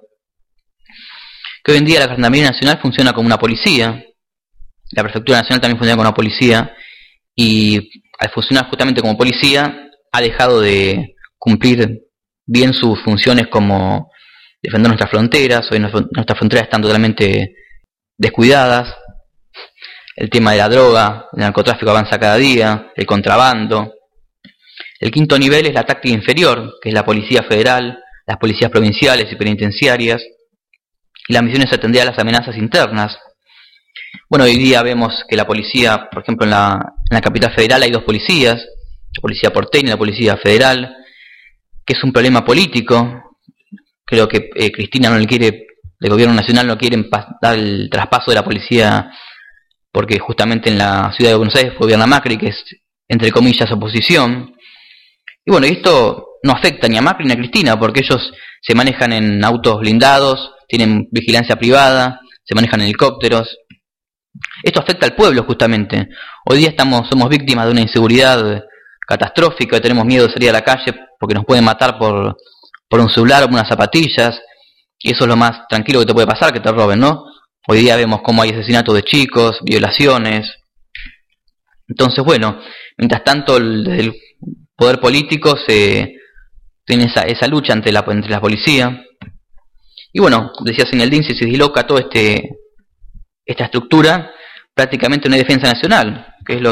Que hoy en día la Gendarmería Nacional funciona como una policía, la Prefectura Nacional también funciona como una policía, y al funcionar justamente como policía ha dejado de cumplir bien sus funciones como defender nuestras fronteras. Hoy nuestras fronteras están totalmente descuidadas, el tema de la droga, el narcotráfico avanza cada día, el contrabando. El quinto nivel es la táctica inferior, que es la Policía Federal, las policías provinciales y penitenciarias, y la misión es atender a las amenazas internas. Bueno, hoy día vemos que la policía, por ejemplo en la capital federal hay 2 policías, la policía porteña y la policía federal, que es un problema político. Creo que Cristina no le quiere, el gobierno nacional no quiere dar el traspaso de la policía, porque justamente en la ciudad de Buenos Aires gobierna Macri, que es entre comillas oposición. Y bueno, esto no afecta ni a Macri ni a Cristina, porque ellos se manejan en autos blindados, tienen vigilancia privada, se manejan en helicópteros. Esto afecta al pueblo justamente. Hoy día somos víctimas de una inseguridad catastrófica, tenemos miedo de salir a la calle porque nos pueden matar por por un celular o unas zapatillas, y eso es lo más tranquilo que te puede pasar, que te roben, ¿no? Hoy día vemos cómo hay asesinatos de chicos, violaciones. Entonces, bueno, mientras tanto el poder político tiene esa lucha entre la policía. Y bueno, decía Zinedine, si se disloca toda esta estructura, prácticamente no hay defensa nacional, que es lo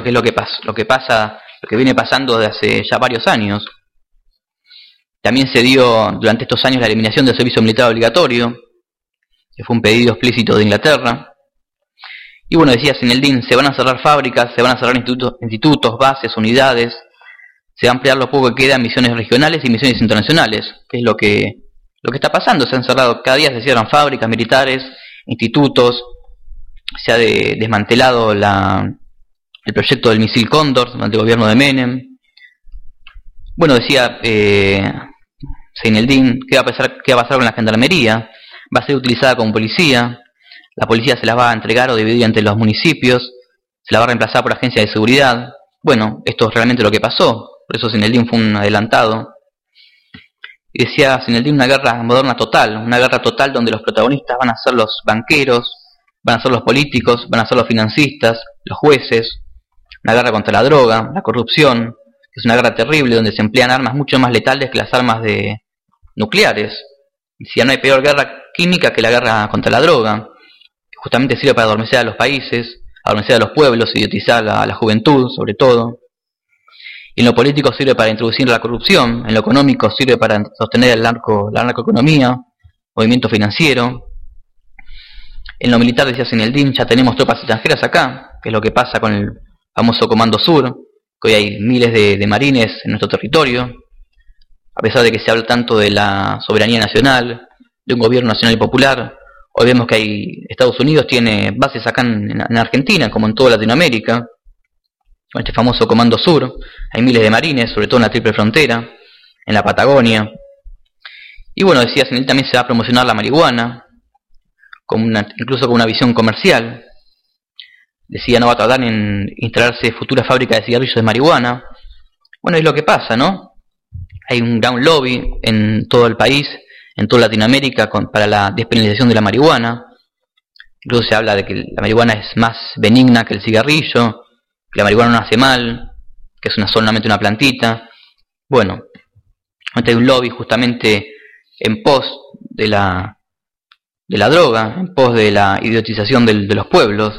que viene pasando desde hace ya varios años. También se dio durante estos años la eliminación del servicio militar obligatorio, que fue un pedido explícito de Inglaterra. Y bueno, decía Zinedine, se van a cerrar fábricas, se van a cerrar institutos, bases, unidades, se va a ampliar lo poco que queda en misiones regionales y misiones internacionales, que es lo que está pasando. Se han cerrado, cada día se cierran fábricas militares, institutos, se ha desmantelado el proyecto del misil Cóndor durante el gobierno de Menem. Bueno, decía Zinedine, ¿qué va a pasar con la gendarmería? Va a ser utilizada como policía, la policía se la va a entregar o dividir entre los municipios, se la va a reemplazar por agencias de seguridad. Bueno, esto es realmente lo que pasó, por eso Zinedine fue un adelantado. Y decía Zinedine, una guerra moderna total, una guerra total donde los protagonistas van a ser los banqueros, van a ser los políticos, van a ser los financistas, los jueces, una guerra contra la droga, la corrupción, es una guerra terrible donde se emplean armas mucho más letales que las armas nucleares. Decía, no hay peor guerra química que la guerra contra la droga, que justamente sirve para adormecer a los países, adormecer a los pueblos, idiotizar a la juventud sobre todo. Y en lo político sirve para introducir la corrupción, en lo económico sirve para sostener la narcoeconomía, movimiento financiero. En lo militar, decía Zinedine, ya tenemos tropas extranjeras acá, que es lo que pasa con el famoso Comando Sur, que hoy hay miles de marines en nuestro territorio, a pesar de que se habla tanto de la soberanía nacional, de un gobierno nacional y popular. Hoy vemos que Estados Unidos tiene bases acá en Argentina, como en toda Latinoamérica, con este famoso Comando Sur. Hay miles de marines, sobre todo en la triple frontera, en la Patagonia. Y bueno, decía Zinedine, también se va a promocionar la marihuana, incluso con una visión comercial. Decía, no va a tardar en instalarse futuras fábricas de cigarrillos de marihuana. Bueno, es lo que pasa, ¿no? Hay un gran lobby en todo el país, en toda Latinoamérica, para la despenalización de la marihuana. Incluso se habla de que la marihuana es más benigna que el cigarrillo, que la marihuana no hace mal, que es solamente una plantita. Bueno, hay un lobby justamente en pos de la droga, en pos de la idiotización de los pueblos.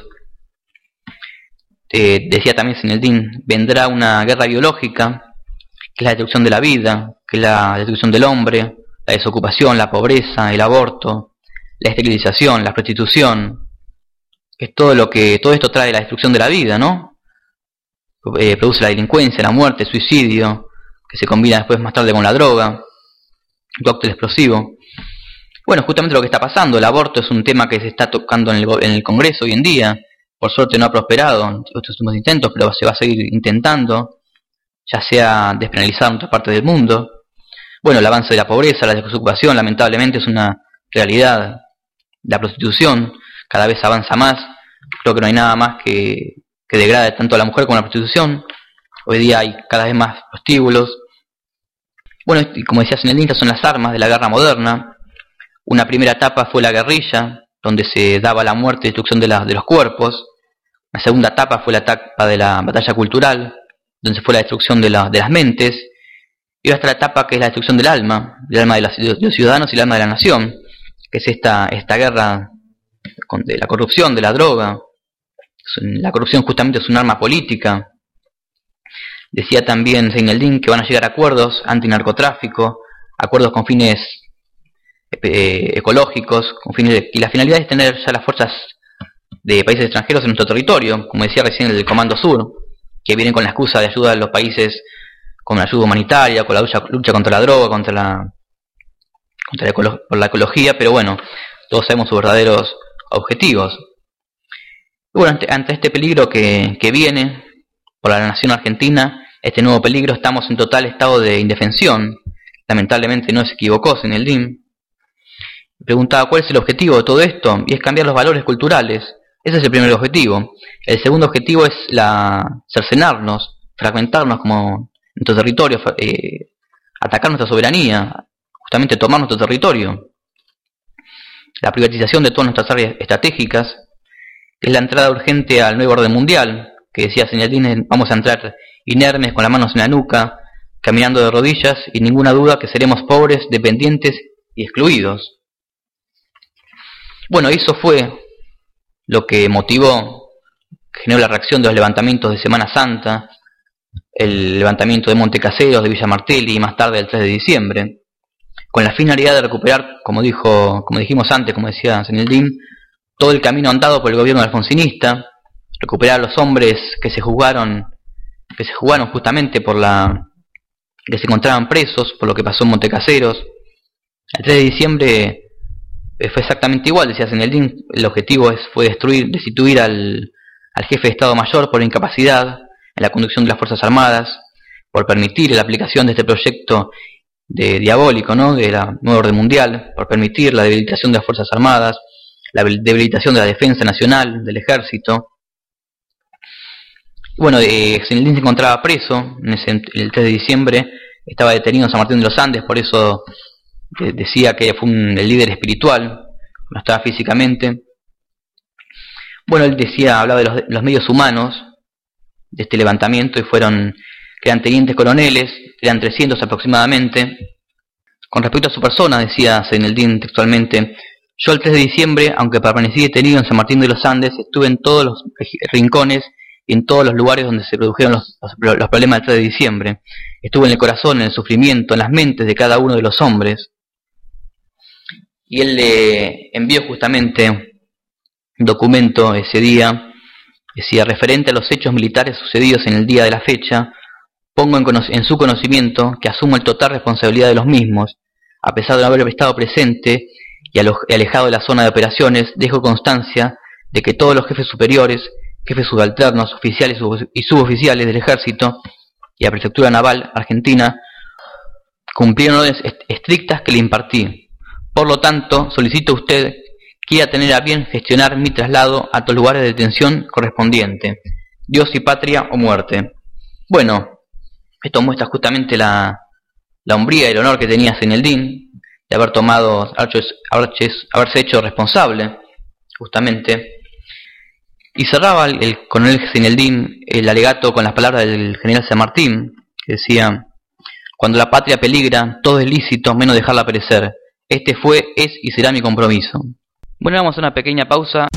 Decía también Zinedine, vendrá una guerra biológica, que es la destrucción de la vida, que es la destrucción del hombre, la desocupación, la pobreza, el aborto, la esterilización, la prostitución, que es todo esto trae la destrucción de la vida, ¿no? Produce la delincuencia, la muerte, el suicidio, que se combina después más tarde con la droga, el cóctel explosivo. Bueno, justamente lo que está pasando, el aborto es un tema que se está tocando en el Congreso hoy en día. Por suerte no ha prosperado en estos últimos intentos, pero se va a seguir intentando, ya sea despenalizado en otras partes del mundo. Bueno, el avance de la pobreza, la desocupación, lamentablemente es una realidad. La prostitución cada vez avanza más. Creo que no hay nada más que degrade tanto a la mujer como a la prostitución. Hoy día hay cada vez más prostíbulos. Bueno, y como decía Zinedine, estas son las armas de la guerra moderna. Una primera etapa fue la guerrilla, donde se daba la muerte y destrucción de los cuerpos. La segunda etapa fue la etapa de la batalla cultural, donde se fue la destrucción de las mentes. Y ahora está la etapa que es la destrucción del alma de los ciudadanos y el alma de la nación, que es esta guerra de la corrupción, de la droga. La corrupción justamente es un arma política. Decía también Zinedine que van a llegar a acuerdos antinarcotráfico, acuerdos con fines ecológicos, y la finalidad es tener ya las fuerzas de países extranjeros en nuestro territorio, como decía recién el del Comando Sur, que vienen con la excusa de ayuda a los países con la ayuda humanitaria, con la lucha contra la droga, por la ecología, pero bueno, todos sabemos sus verdaderos objetivos. Y bueno, ante este peligro que viene por la nación argentina, este nuevo peligro, estamos en total estado de indefensión. Lamentablemente no se equivocó Zinedine. Preguntaba cuál es el objetivo de todo esto, y es cambiar los valores culturales. Ese es el primer objetivo. El segundo objetivo es cercenarnos, fragmentarnos como nuestro territorio, atacar nuestra soberanía, justamente tomar nuestro territorio. La privatización de todas nuestras áreas estratégicas, que es la entrada urgente al nuevo orden mundial, que decía Señaldín, vamos a entrar inermes con las manos en la nuca, caminando de rodillas y ninguna duda que seremos pobres, dependientes y excluidos. Bueno, eso fue lo que motivó, generó la reacción de los levantamientos de Semana Santa, el levantamiento de Montecaseros, de Villa Martelli y más tarde el 3 de diciembre, con la finalidad de recuperar, como dijimos antes, como decía Señaldín, todo el camino andado por el gobierno alfonsinista, recuperar a los hombres que se jugaron justamente que se encontraban presos por lo que pasó en Montecaseros. El 3 de diciembre fue exactamente igual, decía Señaldín. El objetivo fue destituir al jefe de Estado Mayor por incapacidad en la conducción de las Fuerzas Armadas, por permitir la aplicación de este proyecto diabólico, ¿no?, de la nueva orden mundial, por permitir la debilitación de las Fuerzas Armadas, la debilitación de la defensa nacional, del ejército. Bueno, Señaldín se encontraba preso el 3 de diciembre, estaba detenido en San Martín de los Andes, por eso decía que fue el líder espiritual, no estaba físicamente. Bueno, él hablaba de los medios humanos de este levantamiento, y que eran tenientes coroneles, eran 300 aproximadamente. Con respecto a su persona, decía Señaldín textualmente: yo el 3 de diciembre, aunque permanecí detenido en San Martín de los Andes, estuve en todos los rincones y en todos los lugares donde se produjeron los problemas del 3 de diciembre. Estuve en el corazón, en el sufrimiento, en las mentes de cada uno de los hombres. Y él le envió justamente un documento ese día, decía: referente a los hechos militares sucedidos en el día de la fecha, pongo en su conocimiento que asumo el total responsabilidad de los mismos. A pesar de no haber estado presente y alejado de la zona de operaciones, dejo constancia de que todos los jefes superiores, jefes subalternos, oficiales y suboficiales del ejército y la prefectura naval argentina cumplieron órdenes estrictas que le impartí. Por lo tanto, solicito a usted quiera tener a bien gestionar mi traslado a los lugares de detención correspondiente. Dios y patria o muerte. Bueno, esto muestra justamente la hombría y el honor que tenía Señaldín de haberse hecho responsable, justamente. Y cerraba el coronel Señaldín el alegato con las palabras del general San Martín, que decía: cuando la patria peligra, todo es lícito menos dejarla perecer. Este fue, es y será mi compromiso. Bueno, vamos a una pequeña pausa.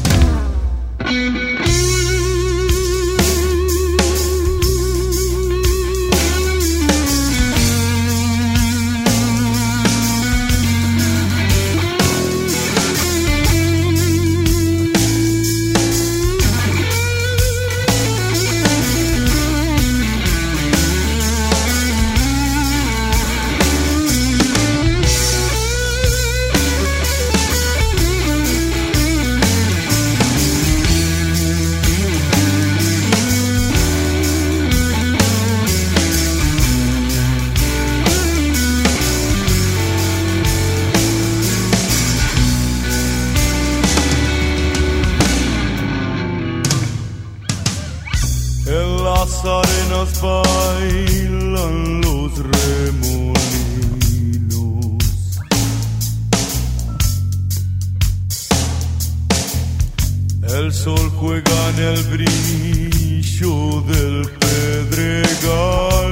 las arenas bailan los remolinos. El sol juega en el brillo del pedregal.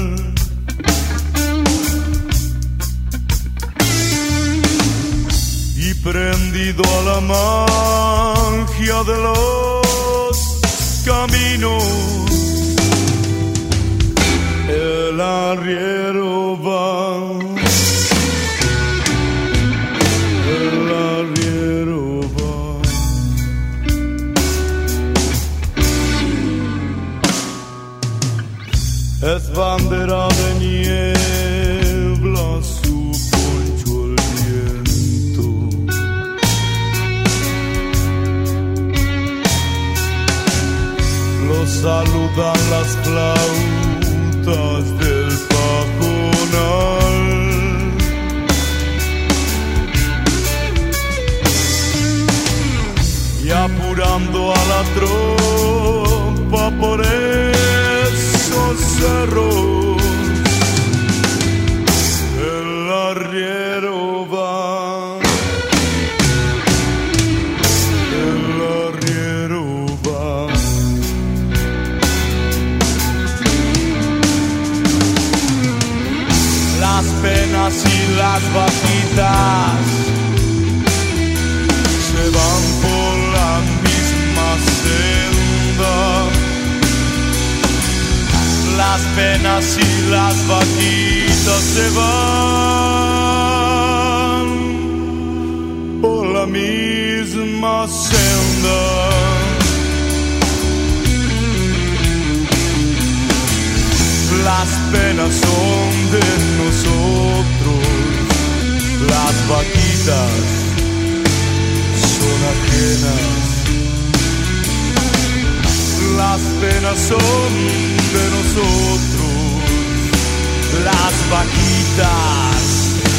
Y prendido a la magia de los caminos, el arriero va, el arriero va. Es bandera de niebla, su poncho el viento. Lo saludan las flautas del pajonal. Y apurando a la tropa por esos cerros, el arriero penas y las vaquitas se van por la misma senda. Las penas y las vaquitas se van por la misma senda. Las penas son de nosotros, las vaquitas son ajenas. Las penas son de nosotros, las vaquitas.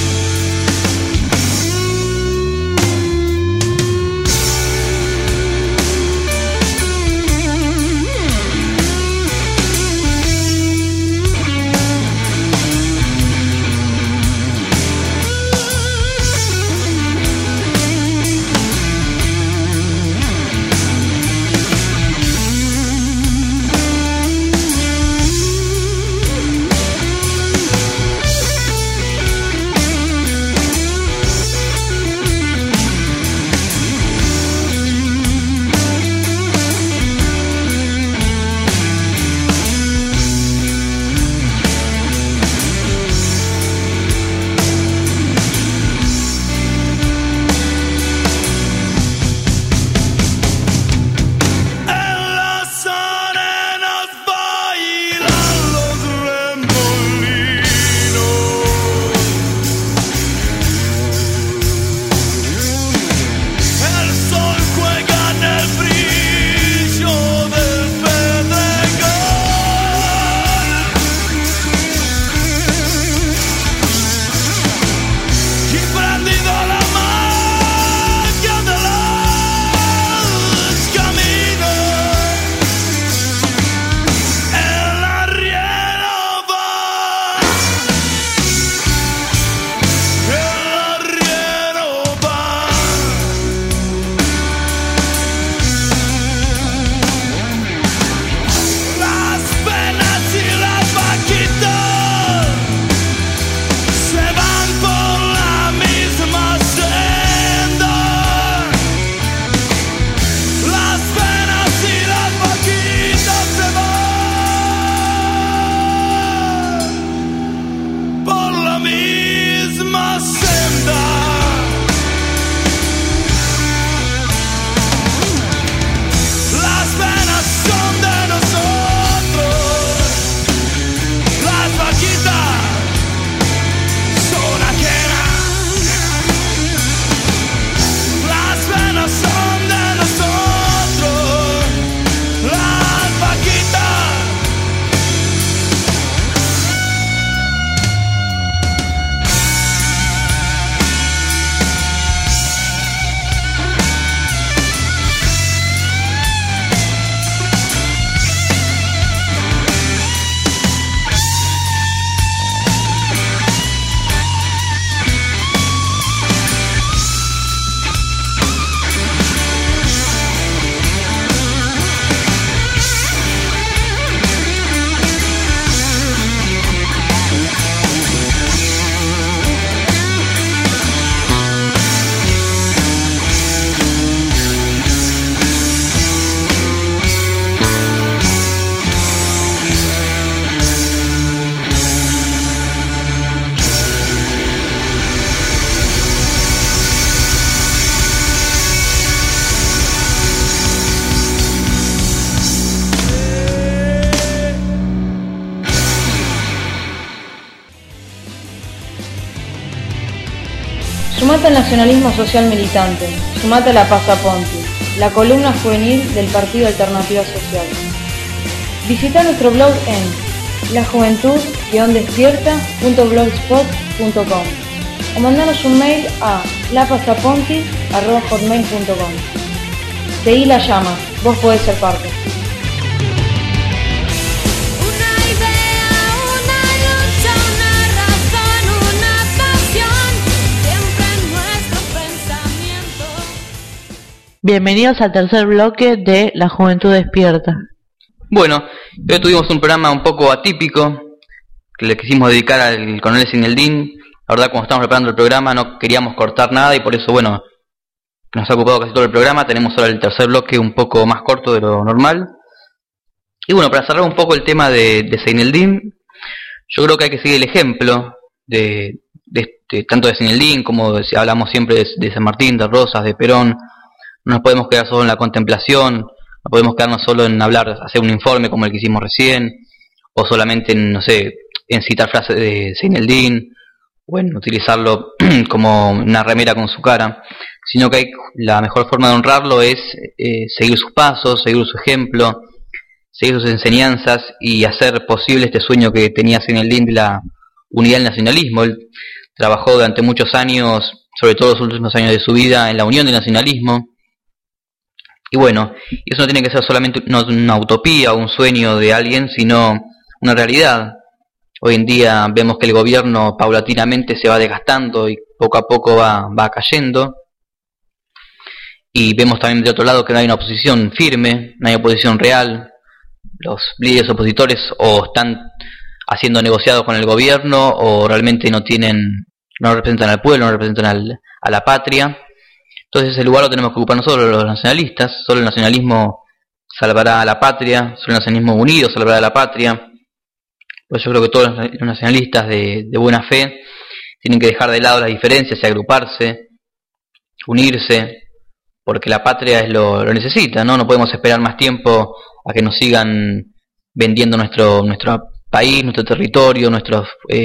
Sumate al nacionalismo social militante, sumate a la Pasaponti, la columna juvenil del Partido Alternativa Social. Visita nuestro blog en lajuventud-despierta.blogspot.com o mandanos un mail a lapasaponti@hotmail.com. Seguí la llama, vos podés ser parte. Bienvenidos al tercer bloque de La Juventud Despierta. Bueno, hoy tuvimos un programa un poco atípico que le quisimos dedicar al coronel Zineldín, La verdad, cuando estamos preparando el programa no queríamos cortar nada y por eso, bueno, nos ha ocupado casi todo el programa. Tenemos ahora el tercer bloque un poco más corto de lo normal. Y bueno, para cerrar un poco el tema de Zaineldin, yo creo que hay que seguir el ejemplo de tanto de Zaineldin como hablamos siempre de San Martín, de Rosas, de Perón. No nos podemos quedar solo en la contemplación, no podemos quedarnos solo en hablar, hacer un informe como el que hicimos recién, o solamente en, no sé, en citar frases de Zaineldin, o en utilizarlo como una remera con su cara, sino que la mejor forma de honrarlo es seguir sus pasos, seguir su ejemplo, seguir sus enseñanzas y hacer posible este sueño que tenía Zaineldin de la unidad del nacionalismo. Él trabajó durante muchos años, sobre todo los últimos años de su vida, en la unión del nacionalismo. Y bueno, eso no tiene que ser solamente una utopía o un sueño de alguien, sino una realidad. Hoy en día vemos que el gobierno paulatinamente se va desgastando y poco a poco va cayendo. Y vemos también de otro lado que no hay una oposición firme, no hay oposición real. Los líderes opositores o están haciendo negociados con el gobierno o realmente no representan al pueblo, no representan a la patria. Entonces ese lugar lo tenemos que ocupar nosotros los nacionalistas. Solo el nacionalismo salvará a la patria, solo el nacionalismo unido salvará a la patria. Pues yo creo que todos los nacionalistas de buena fe tienen que dejar de lado las diferencias y agruparse, unirse, porque la patria lo necesita, ¿no? No podemos esperar más tiempo a que nos sigan vendiendo nuestro país, nuestro territorio, nuestra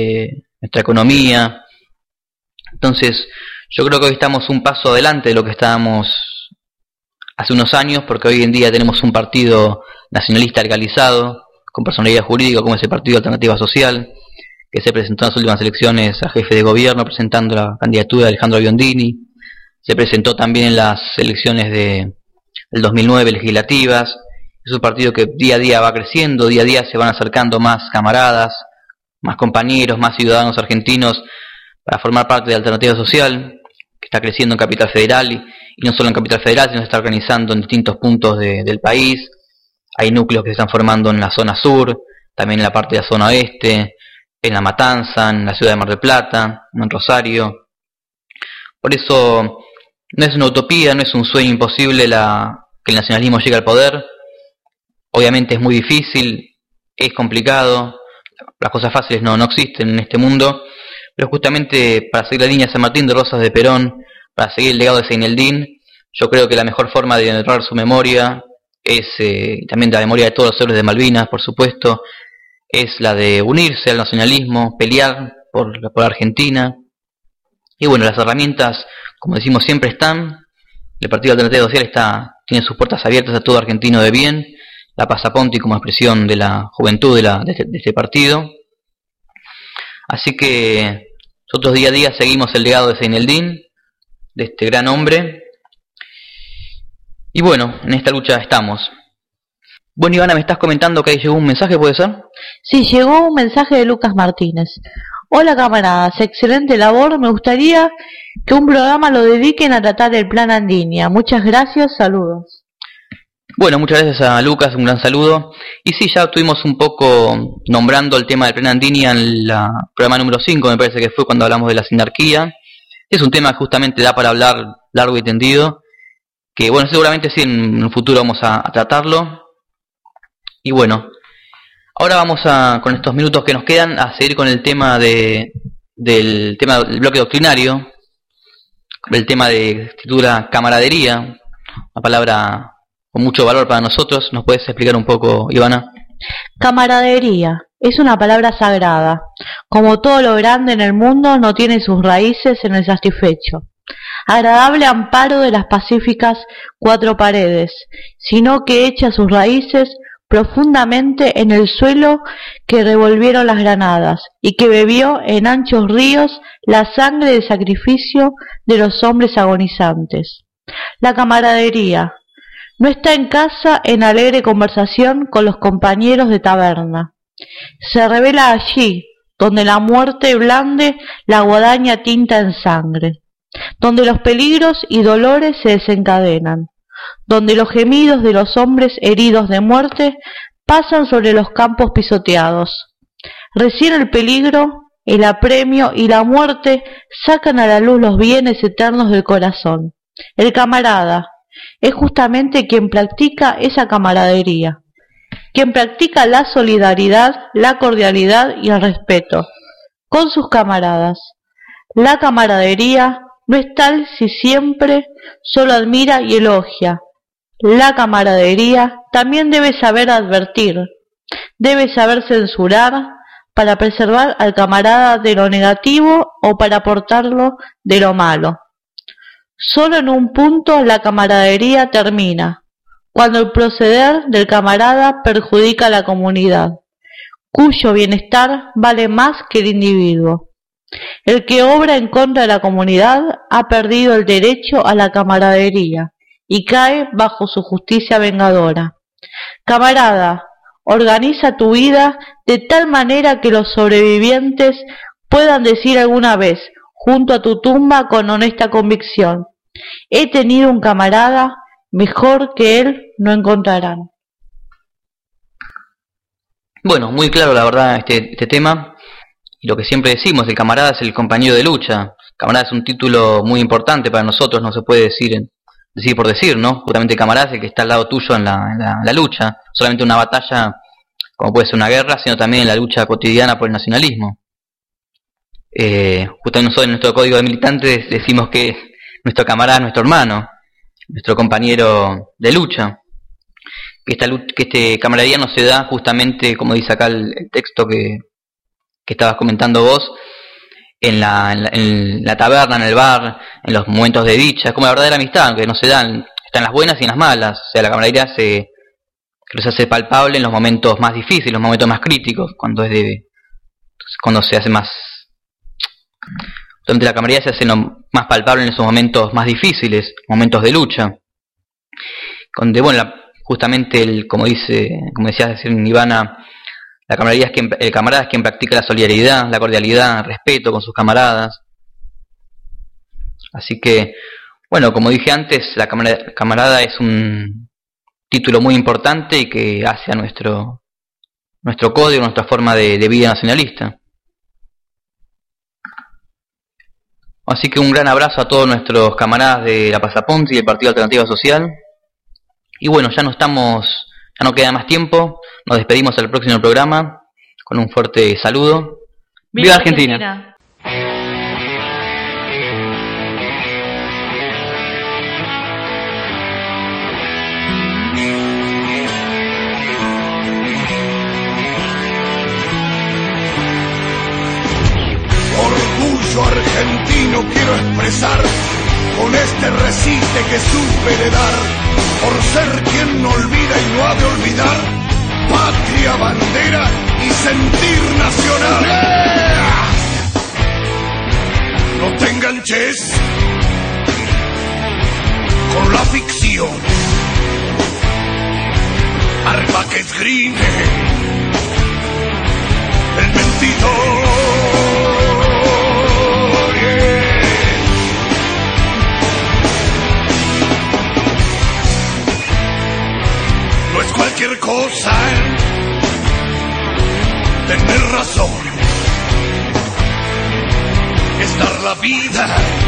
economía. Entonces, yo creo que hoy estamos un paso adelante de lo que estábamos hace unos años, porque hoy en día tenemos un partido nacionalista legalizado, con personalidad jurídica, como ese Partido Alternativa Social, que se presentó en las últimas elecciones a jefe de gobierno presentando la candidatura de Alejandro Biondini. Se presentó también en las elecciones del 2009 legislativas. Es un partido que día a día va creciendo, día a día se van acercando más camaradas, más compañeros, más ciudadanos argentinos para formar parte de Alternativa Social, que está creciendo en Capital Federal y no solo en Capital Federal, sino se está organizando en distintos puntos del país. Hay núcleos que se están formando en la zona sur, también en la parte de la zona oeste, en La Matanza, en la ciudad de Mar del Plata, en Rosario. Por eso no es una utopía, no es un sueño imposible que el nacionalismo llegue al poder. Obviamente es muy difícil, es complicado, las cosas fáciles no existen en este mundo, pero justamente para seguir la línea de San Martín, de Rosas, de Perón, para seguir el legado de Zaineldin, yo creo que la mejor forma de honrar su memoria es, también la memoria de todos los héroes de Malvinas, por supuesto, es la de unirse al nacionalismo, pelear por Argentina. Y bueno, las herramientas, como decimos siempre, están. El Partido Alternativa Social tiene sus puertas abiertas a todo argentino de bien. La Pasaponti como expresión de la juventud de este partido. Así que nosotros día a día seguimos el legado de Zaineldin, de este gran hombre. Y bueno, en esta lucha estamos. Bueno, Ivana, me estás comentando que ahí llegó un mensaje, ¿puede ser? Sí, llegó un mensaje de Lucas Martínez. Hola camaradas, excelente labor. Me gustaría que un programa lo dediquen a tratar el plan Andinia. Muchas gracias, saludos. Bueno, muchas gracias a Lucas, un gran saludo. Y sí, ya estuvimos un poco nombrando el tema del plan Andinia en el programa número 5, me parece que fue cuando hablamos de la sinarquía. Es un tema que justamente da para hablar largo y tendido, que bueno, seguramente sí en un futuro vamos a tratarlo. Y bueno, ahora vamos con estos minutos que nos quedan a seguir con el tema del bloque doctrinario, el tema de escritura camaradería, una palabra con mucho valor para nosotros. ¿Nos puedes explicar un poco, Ivana? Camaradería es una palabra sagrada. Como todo lo grande en el mundo, no tiene sus raíces en el satisfecho, agradable amparo de las pacíficas cuatro paredes, sino que echa sus raíces profundamente en el suelo que revolvieron las granadas y que bebió en anchos ríos la sangre de sacrificio de los hombres agonizantes. La camaradería no está en casa en alegre conversación con los compañeros de taberna. Se revela allí, donde la muerte blande la guadaña tinta en sangre, donde los peligros y dolores se desencadenan, donde los gemidos de los hombres heridos de muerte pasan sobre los campos pisoteados. Recién el peligro el apremio y la muerte sacan a la luz los bienes eternos del corazón. El camarada es justamente quien practica esa camaradería, quien practica la solidaridad, la cordialidad y el respeto con sus camaradas. La camaradería no es tal si siempre solo admira y elogia. La camaradería también debe saber advertir, debe saber censurar para preservar al camarada de lo negativo o para apartarlo de lo malo. Solo en un punto la camaradería termina, cuando el proceder del camarada perjudica a la comunidad, cuyo bienestar vale más que el individuo. El que obra en contra de la comunidad ha perdido el derecho a la camaradería y cae bajo su justicia vengadora. Camarada, organiza tu vida de tal manera que los sobrevivientes puedan decir alguna vez, junto a tu tumba con honesta convicción: he tenido un camarada, mejor que él no encontrarán. Bueno, muy claro la verdad este tema, y lo que siempre decimos, el camarada es el compañero de lucha. Camarada es un título muy importante para nosotros, no se puede decir por decir, ¿no? Justamente el camarada es el que está al lado tuyo en la lucha, solamente una batalla como puede ser una guerra, sino también en la lucha cotidiana por el nacionalismo. Justamente nosotros en nuestro código de militantes decimos que nuestro camarada es nuestro hermano, nuestro compañero de lucha. Que este camaradería no se da justamente, como dice acá el texto que estabas comentando vos, en la taberna, en el bar, en los momentos de dicha. Es como la verdadera amistad, que no se dan, están las buenas y en las malas. O sea, la camaradería se hace palpable en los momentos más difíciles, los momentos más críticos, cuando se hace más... Justamente la camaradería se hace más palpable en esos momentos más difíciles, momentos de lucha. Donde, bueno, justamente como decías Ivana, el camarada es quien practica la solidaridad, la cordialidad, el respeto con sus camaradas. Así que, bueno, como dije antes, la camarada es un título muy importante y que hace a nuestro código, nuestra forma de vida nacionalista. Así que un gran abrazo a todos nuestros camaradas de la Pasaponte y del Partido Alternativa Social. Y bueno, ya no queda más tiempo. Nos despedimos al próximo programa con un fuerte saludo. ¡Viva Argentina! Orgullo argentino quiero expresar con este recite que supe heredar, por ser quien no olvida y no ha de olvidar, patria, bandera y sentir nacional. No te enganches con la ficción, arma que esgrime el mentidor. No es cualquier cosa tener razón, es dar la vida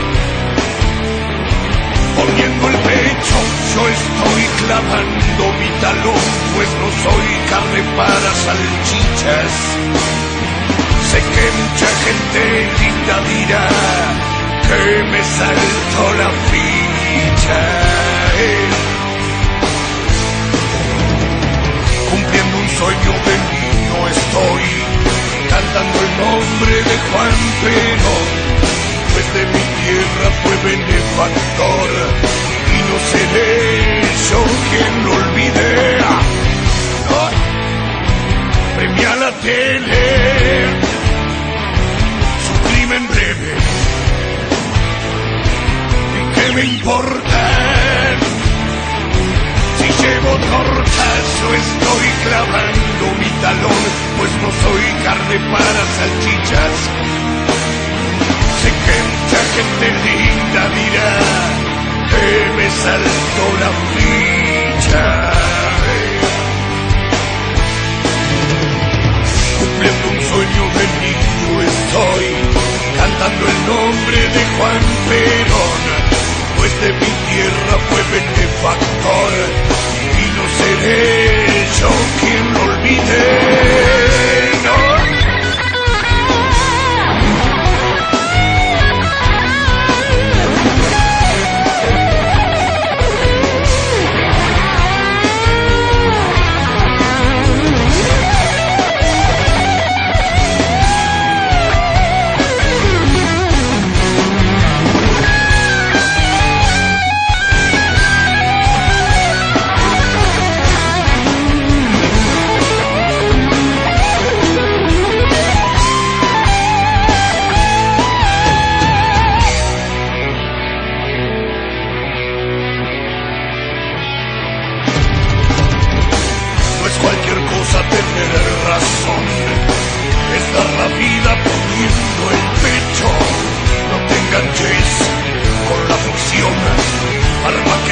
poniendo el pecho. Yo estoy clavando mi talón, pues no soy carne para salchichas. Sé que mucha gente linda dirá que me saltó la ficha. Cumpliendo un sueño de niño estoy, cantando el nombre de Juan Perón, pues de mi tierra fue benefactor y no seré yo quien lo olvide. Premia la tele su crimen breve, ¿y qué me importa? Si llevo tortas, yo estoy clavando mi talón, pues no soy carne para salchichas. Sé que mucha gente linda dirá que me saltó la ficha. Cumpliendo un sueño de niño estoy, tierra fue benefactor y no seré yo quien lo olvide, no. Tener razón es dar la vida poniendo el pecho. No te enganches con la ficción, arma